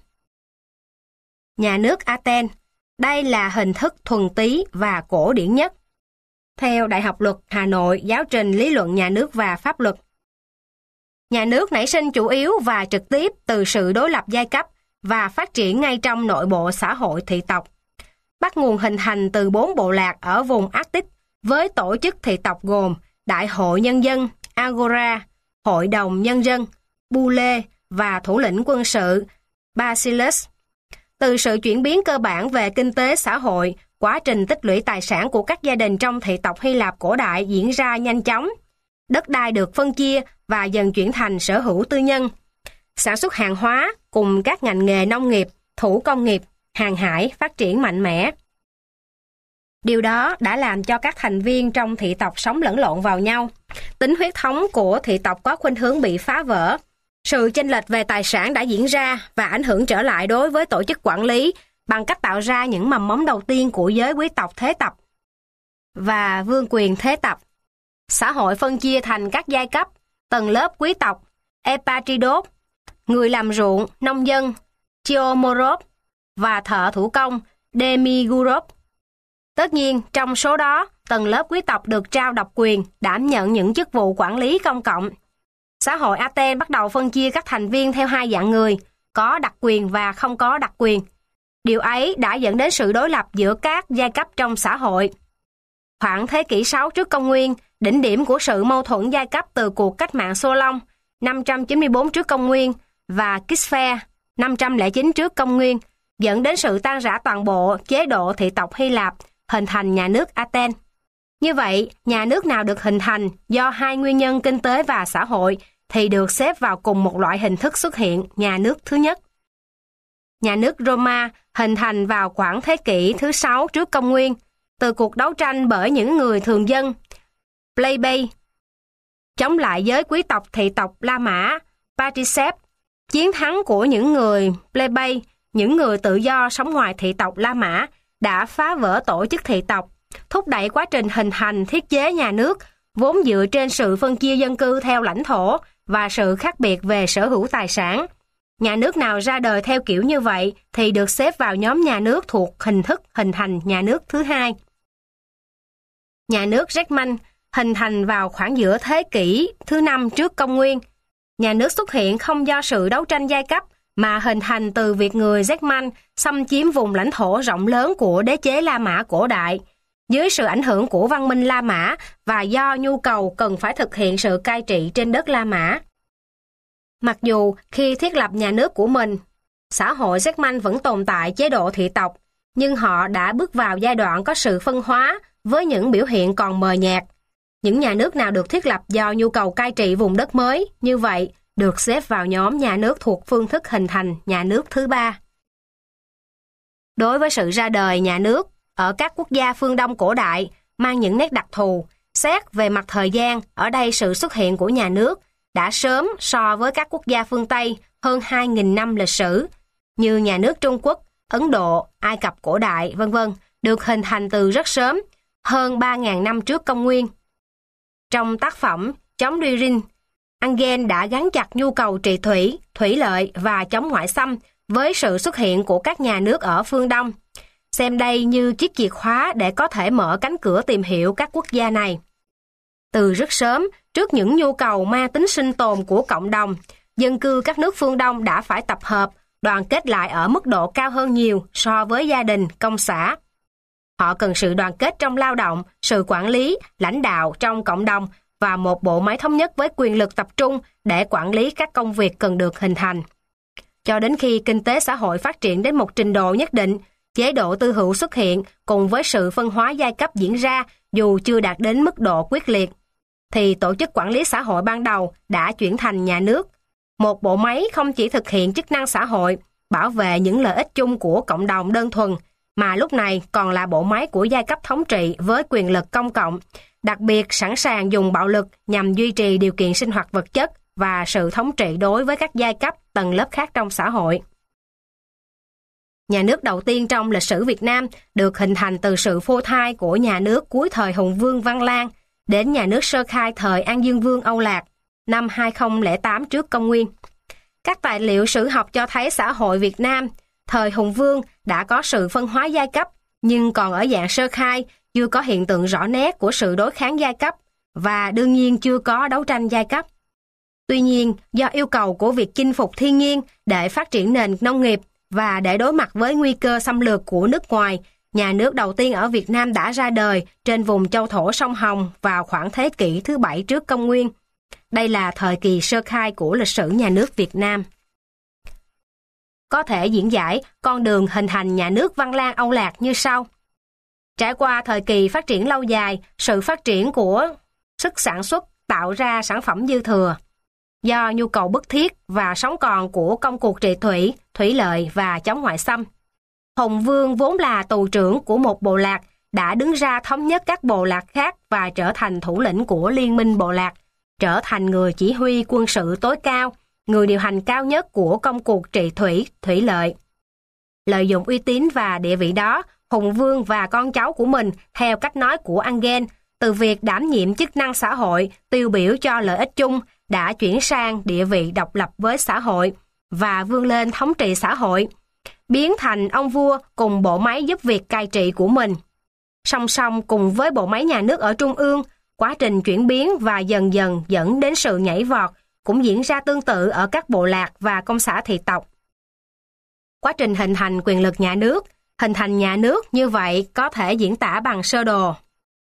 Nhà nước Athens, đây là hình thức thuần túy và cổ điển nhất. Theo Đại học Luật Hà Nội, Giáo trình lý luận nhà nước và pháp luật. Nhà nước nảy sinh chủ yếu và trực tiếp từ sự đối lập giai cấp và phát triển ngay trong nội bộ xã hội thị tộc. Bắt nguồn hình thành từ 4 bộ lạc ở vùng Arctic với tổ chức thị tộc gồm Đại hội Nhân dân, Agora, Hội đồng Nhân dân, Bule và thủ lĩnh quân sự Basileus. Từ sự chuyển biến cơ bản về kinh tế xã hội, quá trình tích lũy tài sản của các gia đình trong thị tộc Hy Lạp cổ đại diễn ra nhanh chóng. Đất đai được phân chia và dần chuyển thành sở hữu tư nhân. Sản xuất hàng hóa cùng các ngành nghề nông nghiệp, thủ công nghiệp, hàng hải phát triển mạnh mẽ. Điều đó đã làm cho các thành viên trong thị tộc sống lẫn lộn vào nhau. Tính huyết thống của thị tộc có khuynh hướng bị phá vỡ. Sự chênh lệch về tài sản đã diễn ra và ảnh hưởng trở lại đối với tổ chức quản lý bằng cách tạo ra những mầm mống đầu tiên của giới quý tộc thế tập và vương quyền thế tập. Xã hội phân chia thành các giai cấp, tầng lớp quý tộc, Epatridos, người làm ruộng, nông dân, Chiomorov và thợ thủ công, Demigurov. Tất nhiên, trong số đó, tầng lớp quý tộc được trao độc quyền, đảm nhận những chức vụ quản lý công cộng. Xã hội Athens bắt đầu phân chia các thành viên theo 2 dạng người, có đặc quyền và không có đặc quyền. Điều ấy đã dẫn đến sự đối lập giữa các giai cấp trong xã hội. Khoảng thế kỷ 6 trước công nguyên, đỉnh điểm của sự mâu thuẫn giai cấp từ cuộc cách mạng Solon 594 trước công nguyên và Kisphère 509 trước công nguyên, dẫn đến sự tan rã toàn bộ chế độ thị tộc Hy Lạp, hình thành nhà nước Athens. Như vậy, nhà nước nào được hình thành do 2 nguyên nhân kinh tế và xã hội thì được xếp vào cùng một loại hình thức xuất hiện nhà nước thứ nhất. Nhà nước Roma hình thành vào khoảng thế kỷ thứ 6 trước công nguyên, từ cuộc đấu tranh bởi những người thường dân, plebei, chống lại giới quý tộc thị tộc La Mã, Patriciep. Chiến thắng của những người plebei, những người tự do sống ngoài thị tộc La Mã, đã phá vỡ tổ chức thị tộc, thúc đẩy quá trình hình thành thiết chế nhà nước, vốn dựa trên sự phân chia dân cư theo lãnh thổ và sự khác biệt về sở hữu tài sản. Nhà nước nào ra đời theo kiểu như vậy thì được xếp vào nhóm nhà nước thuộc hình thức hình thành nhà nước thứ hai. Nhà nước German hình thành vào khoảng giữa thế kỷ thứ 5 trước công nguyên. Nhà nước xuất hiện không do sự đấu tranh giai cấp mà hình thành từ việc người German xâm chiếm vùng lãnh thổ rộng lớn của đế chế La Mã cổ đại, dưới sự ảnh hưởng của văn minh La Mã và do nhu cầu cần phải thực hiện sự cai trị trên đất La Mã. Mặc dù khi thiết lập nhà nước của mình, xã hội German vẫn tồn tại chế độ thị tộc, nhưng họ đã bước vào giai đoạn có sự phân hóa với những biểu hiện còn mờ nhạt. Những nhà nước nào được thiết lập do nhu cầu cai trị vùng đất mới như vậy được xếp vào nhóm nhà nước thuộc phương thức hình thành nhà nước thứ ba. Đối với sự ra đời nhà nước ở các quốc gia phương Đông cổ đại mang những nét đặc thù, xét về mặt thời gian, ở đây sự xuất hiện của nhà nước đã sớm so với các quốc gia phương Tây hơn 2.000 năm lịch sử, như nhà nước Trung Quốc, Ấn Độ, Ai Cập cổ đại, v.v. được hình thành từ rất sớm, hơn 3.000 năm trước công nguyên. Trong tác phẩm Chống Düren, Engels đã gắn chặt nhu cầu trị thủy, thủy lợi và chống ngoại xâm với sự xuất hiện của các nhà nước ở phương Đông, xem đây như chiếc chìa khóa để có thể mở cánh cửa tìm hiểu các quốc gia này. Từ rất sớm, trước những nhu cầu mang tính sinh tồn của cộng đồng, dân cư các nước phương Đông đã phải tập hợp, đoàn kết lại ở mức độ cao hơn nhiều so với gia đình, công xã. Họ cần sự đoàn kết trong lao động, sự quản lý, lãnh đạo trong cộng đồng và một bộ máy thống nhất với quyền lực tập trung để quản lý các công việc cần được hình thành. Cho đến khi kinh tế xã hội phát triển đến một trình độ nhất định, chế độ tư hữu xuất hiện cùng với sự phân hóa giai cấp diễn ra dù chưa đạt đến mức độ quyết liệt, thì tổ chức quản lý xã hội ban đầu đã chuyển thành nhà nước. Một bộ máy không chỉ thực hiện chức năng xã hội, bảo vệ những lợi ích chung của cộng đồng đơn thuần, mà lúc này còn là bộ máy của giai cấp thống trị với quyền lực công cộng, đặc biệt sẵn sàng dùng bạo lực nhằm duy trì điều kiện sinh hoạt vật chất và sự thống trị đối với các giai cấp, tầng lớp khác trong xã hội. Nhà nước đầu tiên trong lịch sử Việt Nam được hình thành từ sự phôi thai của nhà nước cuối thời Hùng Vương Văn Lang đến nhà nước sơ khai thời An Dương Vương Âu Lạc năm 2008 trước công nguyên. Các tài liệu sử học cho thấy xã hội Việt Nam thời Hùng Vương đã có sự phân hóa giai cấp, nhưng còn ở dạng sơ khai, chưa có hiện tượng rõ nét của sự đối kháng giai cấp và đương nhiên chưa có đấu tranh giai cấp. Tuy nhiên, do yêu cầu của việc chinh phục thiên nhiên để phát triển nền nông nghiệp và để đối mặt với nguy cơ xâm lược của nước ngoài, nhà nước đầu tiên ở Việt Nam đã ra đời trên vùng châu thổ sông Hồng vào khoảng thế kỷ thứ 7 trước công nguyên. Đây là thời kỳ sơ khai của lịch sử nhà nước Việt Nam. Có thể diễn giải con đường hình thành nhà nước Văn Lang Âu Lạc như sau. Trải qua thời kỳ phát triển lâu dài, sự phát triển của sức sản xuất tạo ra sản phẩm dư thừa. Do nhu cầu bức thiết và sống còn của công cuộc trị thủy, thủy lợi và chống ngoại xâm, Hùng Vương vốn là tù trưởng của một bộ lạc đã đứng ra thống nhất các bộ lạc khác và trở thành thủ lĩnh của liên minh bộ lạc, trở thành người chỉ huy quân sự tối cao, người điều hành cao nhất của công cuộc trị thủy, thủy lợi. Lợi dụng uy tín và địa vị đó, Hùng Vương và con cháu của mình, theo cách nói của Engels, từ việc đảm nhiệm chức năng xã hội, tiêu biểu cho lợi ích chung, đã chuyển sang địa vị độc lập với xã hội và vươn lên thống trị xã hội, biến thành ông vua cùng bộ máy giúp việc cai trị của mình. Song song cùng với bộ máy nhà nước ở trung ương, quá trình chuyển biến và dần dần dẫn đến sự nhảy vọt cũng diễn ra tương tự ở các bộ lạc và công xã thị tộc. Quá trình hình thành quyền lực nhà nước, hình thành nhà nước như vậy có thể diễn tả bằng sơ đồ.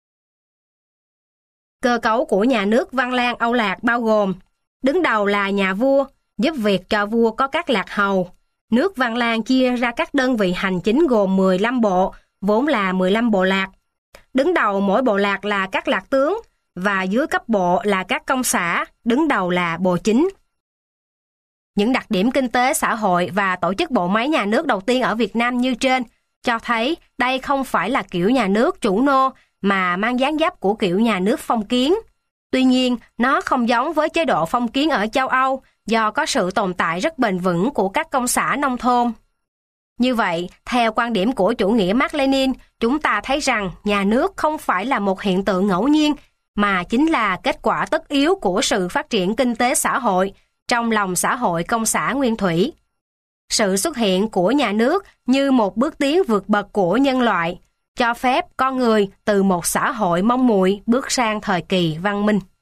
Cơ cấu của nhà nước Văn Lang Âu Lạc bao gồm: đứng đầu là nhà vua, giúp việc cho vua có các lạc hầu. Nước Văn Lang chia ra các đơn vị hành chính gồm 15 bộ, vốn là 15 bộ lạc. Đứng đầu mỗi bộ lạc là các lạc tướng, và dưới cấp bộ là các công xã, đứng đầu là bộ chính. Những đặc điểm kinh tế, xã hội và tổ chức bộ máy nhà nước đầu tiên ở Việt Nam như trên cho thấy đây không phải là kiểu nhà nước chủ nô mà mang dáng dấp của kiểu nhà nước phong kiến. Tuy nhiên, nó không giống với chế độ phong kiến ở châu Âu do có sự tồn tại rất bền vững của các công xã nông thôn. Như vậy, theo quan điểm của chủ nghĩa Mác Lênin, chúng ta thấy rằng nhà nước không phải là một hiện tượng ngẫu nhiên, mà chính là kết quả tất yếu của sự phát triển kinh tế xã hội trong lòng xã hội công xã nguyên thủy. Sự xuất hiện của nhà nước như một bước tiến vượt bậc của nhân loại, cho phép con người từ một xã hội mong muội bước sang thời kỳ văn minh.